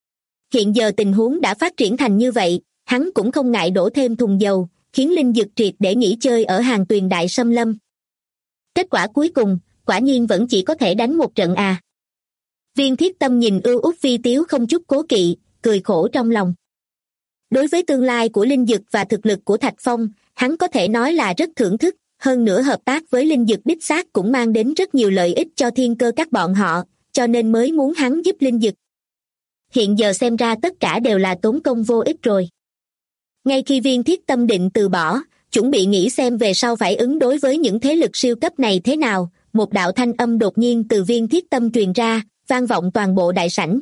Hiện giờ tình huống đã phát triển thành như vậy, hắn cũng không ngại đổ thêm thùng dầu, khiến linh dực triệt để nghỉ chơi ở Hàng Tuyền Đại Sâm Lâm. Kết quả cuối cùng, quả nhiên vẫn chỉ có thể đánh một trận à. Viên Thiết Tâm nhìn Ưu Úc Phi Tiếu không chút cố kỵ, cười khổ trong lòng. Đối với tương lai của linh dực và thực lực của Thạch Phong, hắn có thể nói là rất thưởng thức, hơn nữa hợp tác với linh dực đích xác cũng mang đến rất nhiều lợi ích cho thiên cơ các bọn họ, cho nên mới muốn hắn giúp linh dực. Hiện giờ xem ra tất cả đều là tốn công vô ích rồi. Ngay khi Viên Thiết Tâm định từ bỏ, chuẩn bị nghĩ xem về sau phải ứng đối với những thế lực siêu cấp này thế nào, một đạo thanh âm đột nhiên từ Viên Thiết Tâm truyền ra, vang vọng toàn bộ đại sảnh.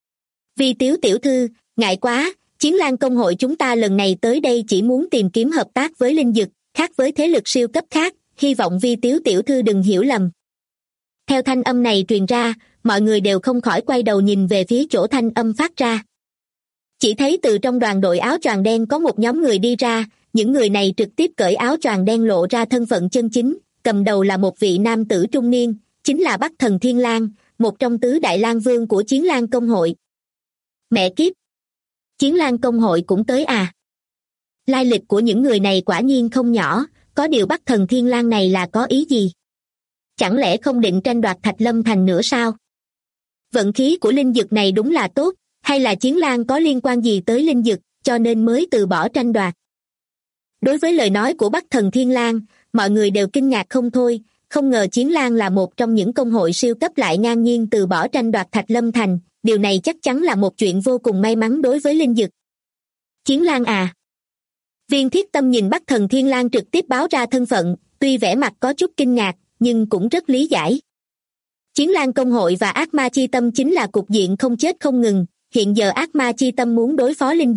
Vi Tiếu tiểu thư, ngại quá, Chiến Lan công hội chúng ta lần này tới đây chỉ muốn tìm kiếm hợp tác với linh dực, khác với thế lực siêu cấp khác, hy vọng Vi Tiếu tiểu thư đừng hiểu lầm. Theo thanh âm này truyền ra, mọi người đều không khỏi quay đầu nhìn về phía chỗ thanh âm phát ra. Chỉ thấy từ trong đoàn đội áo choàng đen có một nhóm người đi ra, những người này trực tiếp cởi áo choàng đen lộ ra thân phận chân chính, cầm đầu là một vị nam tử trung niên, chính là Bắc Thần Thiên Lang, một trong tứ đại lang vương của Chiến Lan công hội. Mẹ kiếp! Chiến Lan công hội cũng tới à? Lai lịch của những người này quả nhiên không nhỏ, có điều Bắc Thần Thiên Lang này là có ý gì? Chẳng lẽ không định tranh đoạt Thạch Lâm Thành nữa sao? Vận khí của linh dực này đúng là tốt, hay là Chiến Lan có liên quan gì tới linh dực, cho nên mới từ bỏ tranh đoạt? Đối với lời nói của Bắc Thần Thiên Lang, mọi người đều kinh ngạc không thôi, không ngờ Chiến Lan là một trong những công hội siêu cấp lại ngang nhiên từ bỏ tranh đoạt Thạch Lâm Thành, điều này chắc chắn là một chuyện vô cùng may mắn đối với linh dực. Chiến Lan à? Viên Thiết Tâm nhìn Bắc Thần Thiên Lang trực tiếp báo ra thân phận, tuy vẻ mặt có chút kinh ngạc, nhưng cũng rất lý giải. Chiến Lan công hội và Ác Ma Chi Tâm chính là cục diện không chết không ngừng, hiện giờ Ác Ma Chi Tâm muốn đối phó linh dực,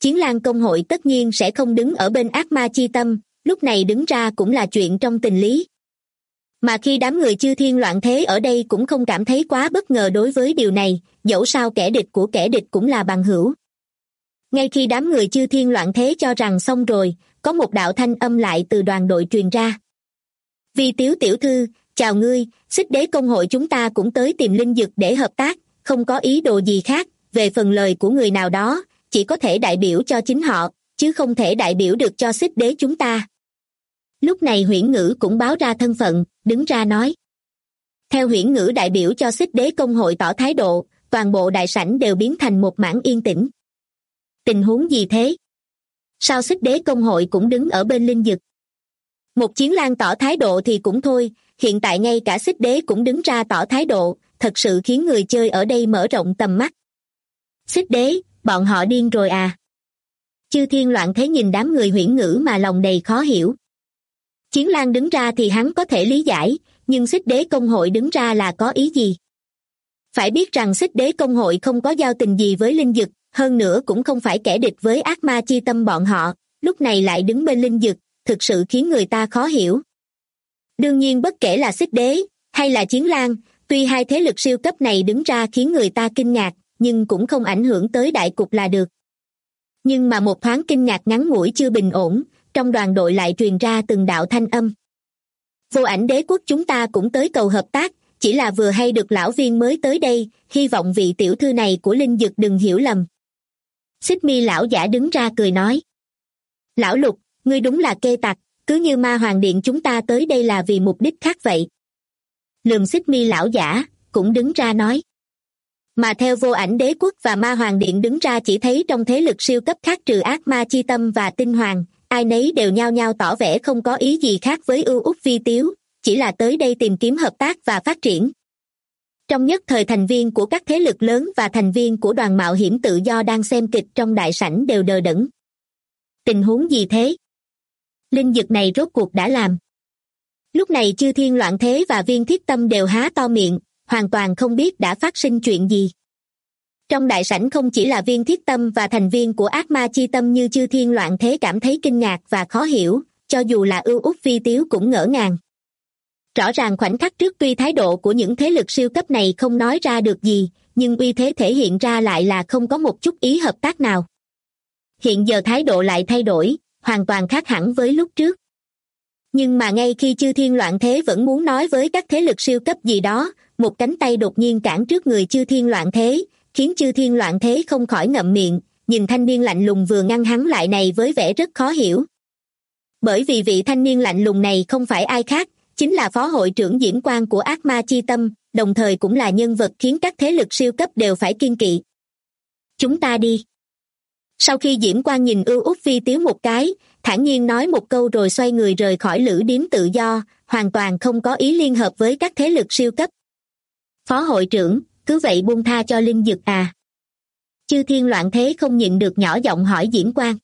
Chiến Lang công hội tất nhiên sẽ không đứng ở bên ác ma chi tâm, lúc này đứng ra cũng là chuyện trong tình lý. Mà khi đám người chư thiên loạn thế ở đây cũng không cảm thấy quá bất ngờ đối với điều này, dẫu sao kẻ địch của kẻ địch cũng là bằng hữu. Ngay khi đám người chư thiên loạn thế cho rằng xong rồi, có một đạo thanh âm lại từ đoàn đội truyền ra. Vi Tiếu tiểu thư, chào ngươi, Xích Đế công hội chúng ta cũng tới tìm linh dực để hợp tác, không có ý đồ gì khác, về phần lời của người nào đó, chỉ có thể đại biểu cho chính họ, chứ không thể đại biểu được cho Xích Đế chúng ta. Lúc này Huyễn Ngữ cũng báo ra thân phận, đứng ra nói. Theo Huyễn Ngữ đại biểu cho Xích Đế công hội tỏ thái độ, toàn bộ đại sảnh đều biến thành một mảng yên tĩnh. Tình huống gì thế? Sao Xích Đế công hội cũng đứng ở bên linh dực? Một Chiến Lang tỏ thái độ thì cũng thôi, hiện tại ngay cả Xích Đế cũng đứng ra tỏ thái độ, thật sự khiến người chơi ở đây mở rộng tầm mắt. Xích Đế, bọn họ điên rồi à? Chư thiên loạn thế nhìn đám người Huyễn Ngữ mà lòng đầy khó hiểu. Chiến Lang đứng ra thì hắn có thể lý giải, nhưng Xích Đế công hội đứng ra là có ý gì? Phải biết rằng Xích Đế công hội không có giao tình gì với linh dực, hơn nữa cũng không phải kẻ địch với ác ma chi tâm bọn họ, lúc này lại đứng bên linh dực, thực sự khiến người ta khó hiểu. Đương nhiên bất kể là Xích Đế hay là Chiến Lang, tuy hai thế lực siêu cấp này đứng ra khiến người ta kinh ngạc, nhưng cũng không ảnh hưởng tới đại cục là được. Nhưng mà một thoáng kinh ngạc ngắn ngủi chưa bình ổn, trong đoàn đội lại truyền ra từng đạo thanh âm. Vô Ảnh đế quốc chúng ta cũng tới cầu hợp tác, chỉ là vừa hay được lão viên mới tới đây, hy vọng vị tiểu thư này của linh dực đừng hiểu lầm. Xích Mi lão giả đứng ra cười nói. Lão Lục, ngươi đúng là kê tặc, cứ như Ma Hoàng Điện chúng ta tới đây là vì mục đích khác vậy. Lườm Xích Mi lão giả, cũng đứng ra nói. Mà theo Vô Ảnh đế quốc và Ma Hoàng Điện đứng ra chỉ thấy trong thế lực siêu cấp khác trừ ác ma chi tâm và tinh hoàng, ai nấy đều nhao nhao tỏ vẻ không có ý gì khác với ưu úc Vi Tiếu, chỉ là tới đây tìm kiếm hợp tác và phát triển. Trong nhất thời thành viên của các thế lực lớn và thành viên của đoàn mạo hiểm tự do đang xem kịch trong đại sảnh đều đờ đẫn. Tình huống gì thế? Linh dực này rốt cuộc đã làm. Lúc này chư thiên loạn thế và Viên Thiết Tâm đều há to miệng, hoàn toàn không biết đã phát sinh chuyện gì. Trong đại sảnh không chỉ là Viên Thiết Tâm và thành viên của ác ma chi tâm như chư thiên loạn thế cảm thấy kinh ngạc và khó hiểu, cho dù là ưu úc Vi Tiếu cũng ngỡ ngàng. Rõ ràng khoảnh khắc trước tuy thái độ của những thế lực siêu cấp này không nói ra được gì, nhưng uy thế thể hiện ra lại là không có một chút ý hợp tác nào. Hiện giờ thái độ lại thay đổi, hoàn toàn khác hẳn với lúc trước. Nhưng mà ngay khi chư thiên loạn thế vẫn muốn nói với các thế lực siêu cấp gì đó, một cánh tay đột nhiên cản trước người chư thiên loạn thế, khiến chư thiên loạn thế không khỏi ngậm miệng, nhìn thanh niên lạnh lùng vừa ngăn hắn lại này với vẻ rất khó hiểu. Bởi vì vị thanh niên lạnh lùng này không phải ai khác, chính là phó hội trưởng Diễm Quang của ác ma chi tâm, đồng thời cũng là nhân vật khiến các thế lực siêu cấp đều phải kiêng kỵ. Chúng ta đi. Sau khi Diễm Quang nhìn ưu úc Vi Tiếu một cái, thản nhiên nói một câu rồi xoay người rời khỏi lữ điếm tự do, hoàn toàn không có ý liên hợp với các thế lực siêu cấp. Phó hội trưởng, cứ vậy buông tha cho linh dực à? Chư thiên loạn thế không nhịn được nhỏ giọng hỏi Diễm Quang.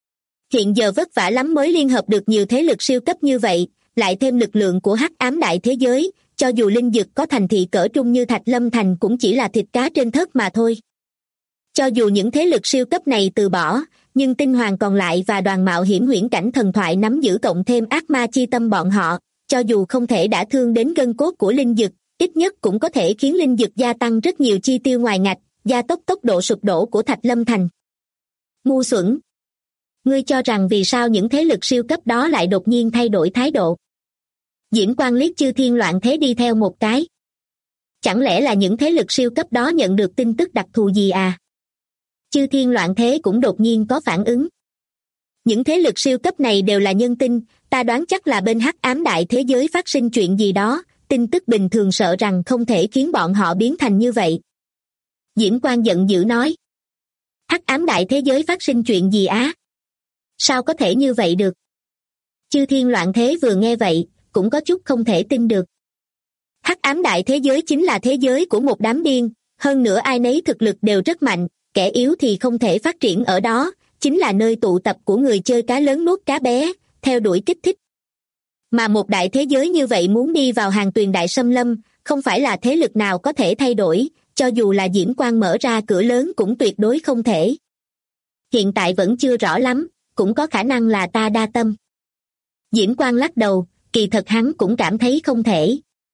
Hiện giờ vất vả lắm mới liên hợp được nhiều thế lực siêu cấp như vậy, lại thêm lực lượng của hắc ám đại thế giới, cho dù linh dực có thành thị cỡ trung như Thạch Lâm Thành cũng chỉ là thịt cá trên thớt mà thôi. Cho dù những thế lực siêu cấp này từ bỏ, nhưng tinh hoàng còn lại và đoàn mạo hiểm huyễn cảnh thần thoại nắm giữ cộng thêm ác ma chi tâm bọn họ, cho dù không thể đả thương đến gân cốt của linh dực, ít nhất cũng có thể khiến linh dực gia tăng rất nhiều chi tiêu ngoài ngạch, gia tốc tốc độ sụp đổ của Thạch Lâm Thành. Ngu xuẩn! Ngươi cho rằng vì sao những thế lực siêu cấp đó lại đột nhiên thay đổi thái độ? Diễm Quang liếc chư thiên loạn thế đi theo một cái. Chẳng lẽ là những thế lực siêu cấp đó nhận được tin tức đặc thù gì à? Chư thiên loạn thế cũng đột nhiên có phản ứng. Những thế lực siêu cấp này đều là nhân tinh, ta đoán chắc là bên hắc ám đại thế giới phát sinh chuyện gì đó, tin tức bình thường sợ rằng không thể khiến bọn họ biến thành như vậy. Diễm Quang giận dữ nói. Hắc ám đại thế giới phát sinh chuyện gì á? Sao có thể như vậy được? Chư thiên loạn thế vừa nghe vậy, cũng có chút không thể tin được. Hắc ám đại thế giới chính là thế giới của một đám điên, hơn nữa ai nấy thực lực đều rất mạnh, kẻ yếu thì không thể phát triển ở đó, chính là nơi tụ tập của người chơi cá lớn nuốt cá bé, theo đuổi kích thích. Mà một đại thế giới như vậy muốn đi vào hàng tuyền đại xâm lâm, không phải là thế lực nào có thể thay đổi, cho dù là Diễm Quang mở ra cửa lớn cũng tuyệt đối không thể. Hiện tại vẫn chưa rõ lắm, cũng có khả năng là ta đa tâm. Diễm Quang lắc đầu, kỳ thật hắn cũng cảm thấy không thể.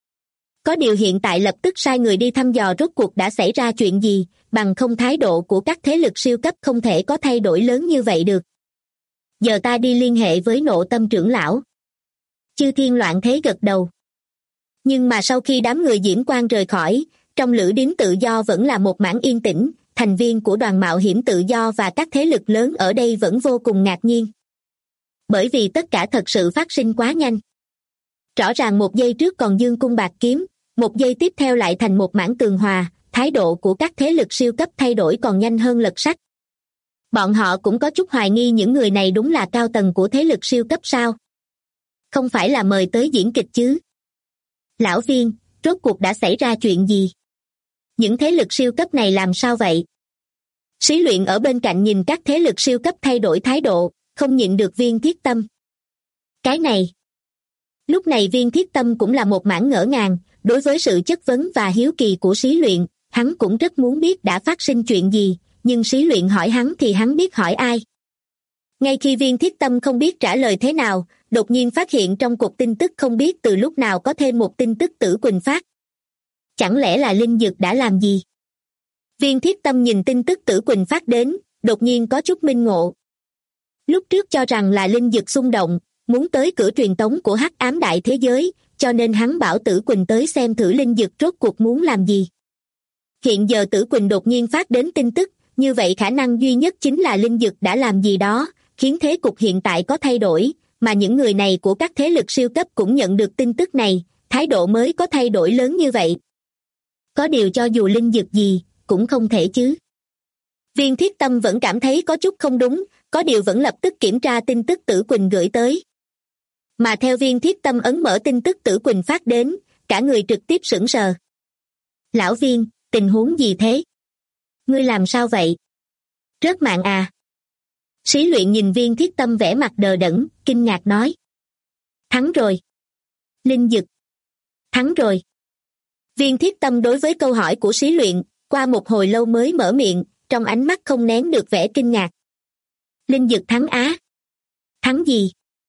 Có điều hiện tại lập tức sai người đi thăm dò rốt cuộc đã xảy ra chuyện gì, bằng không thái độ của các thế lực siêu cấp không thể có thay đổi lớn như vậy được. Giờ ta đi liên hệ với Nộ Tâm trưởng lão. Chư Thiên Loạn Thế gật đầu. Nhưng mà sau khi đám người Diễm Quang rời khỏi, trong lữ điếm tự do vẫn là một mảng yên tĩnh, thành viên của đoàn mạo hiểm tự do và các thế lực lớn ở đây vẫn vô cùng ngạc nhiên. Bởi vì tất cả thật sự phát sinh quá nhanh. Rõ ràng một giây trước còn dương cung bạc kiếm, một giây tiếp theo lại thành một mảng tường hòa, thái độ của các thế lực siêu cấp thay đổi còn nhanh hơn lật sách. Bọn họ cũng có chút hoài nghi những người này đúng là cao tầng của thế lực siêu cấp sao? Không phải là mời tới diễn kịch chứ? Lão Viên, rốt cuộc đã xảy ra chuyện gì? Những thế lực siêu cấp này làm sao vậy? Sĩ Luyện ở bên cạnh nhìn các thế lực siêu cấp thay đổi thái độ, không nhịn được Viên Thiết Tâm. Cái này... Lúc này Viên Thiết Tâm cũng là một mảng ngỡ ngàng, đối với sự chất vấn và hiếu kỳ của Sĩ Luyện, hắn cũng rất muốn biết đã phát sinh chuyện gì, nhưng Sĩ Luyện hỏi hắn thì hắn biết hỏi ai. Ngay khi Viên Thiết Tâm không biết trả lời thế nào, đột nhiên phát hiện trong cục tin tức không biết từ lúc nào có thêm một tin tức Tử Quỳnh phát. Chẳng lẽ là Linh Dực đã làm gì? Viên Thiết Tâm nhìn tin tức Tử Quỳnh phát đến, đột nhiên có chút minh ngộ. Lúc trước cho rằng là Linh Dực xung động, muốn tới cửa truyền tống của Hắc Ám Đại Thế Giới, cho nên hắn bảo Tử Quỳnh tới xem thử Linh Dực rốt cuộc muốn làm gì. Hiện giờ Tử Quỳnh đột nhiên phát đến tin tức, như vậy khả năng duy nhất chính là Linh Dực đã làm gì đó, khiến thế cục hiện tại có thay đổi, mà những người này của các thế lực siêu cấp cũng nhận được tin tức này, thái độ mới có thay đổi lớn như vậy. Có điều cho dù Linh Dực gì, cũng không thể chứ. Viên Thiết Tâm vẫn cảm thấy có chút không đúng, có điều vẫn lập tức kiểm tra tin tức Tử Quỳnh gửi tới. Mà theo Viên Thiết Tâm ấn mở tin tức Tử Quỳnh phát đến, cả người trực tiếp sững sờ. Lão Viên, tình huống gì thế? Ngươi làm sao vậy? Rớt mạng à? Sĩ Luyện nhìn Viên Thiết Tâm vẻ mặt đờ đẫn, kinh ngạc nói. Thắng rồi. Linh Dực. Thắng rồi. Viên Thiết Tâm đối với câu hỏi của Sĩ Luyện, qua một hồi lâu mới mở miệng, trong ánh mắt không nén được vẻ kinh ngạc. Linh Dực thắng á? Thắng gì?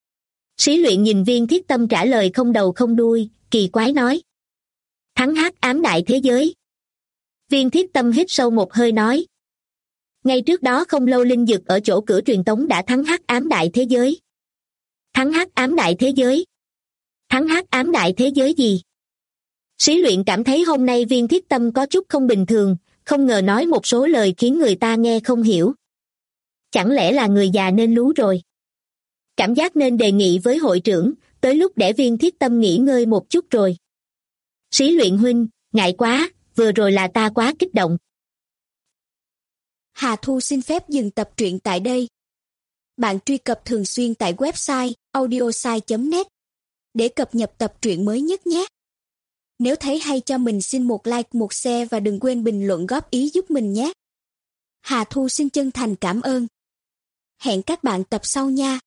Sĩ Luyện nhìn Viên Thiết Tâm trả lời không đầu không đuôi, kỳ quái nói. Thắng Hắc Ám Đại Thế Giới. Viên Thiết Tâm hít sâu một hơi nói. Ngay trước đó không lâu Linh Dực ở chỗ cửa truyền tống đã thắng Hắc Ám Đại Thế Giới. Thắng Hắc Ám Đại Thế Giới? Thắng Hắc Ám Đại Thế Giới gì? Sĩ Luyện cảm thấy hôm nay Viên Thiết Tâm có chút không bình thường, không ngờ nói một số lời khiến người ta nghe không hiểu. Chẳng lẽ là người già nên lú rồi? Cảm giác nên đề nghị với hội trưởng, tới lúc để Viên Thiết Tâm nghỉ ngơi một chút rồi. Sĩ Luyện huynh, ngại quá, vừa rồi là ta quá kích động. Hà Thu xin phép dừng tập truyện tại đây. Bạn truy cập thường xuyên tại website audiosai.net để cập nhật tập truyện mới nhất nhé. Nếu thấy hay cho mình xin một like, một share và đừng quên bình luận góp ý giúp mình nhé. Hà Thu xin chân thành cảm ơn. Hẹn các bạn tập sau nha.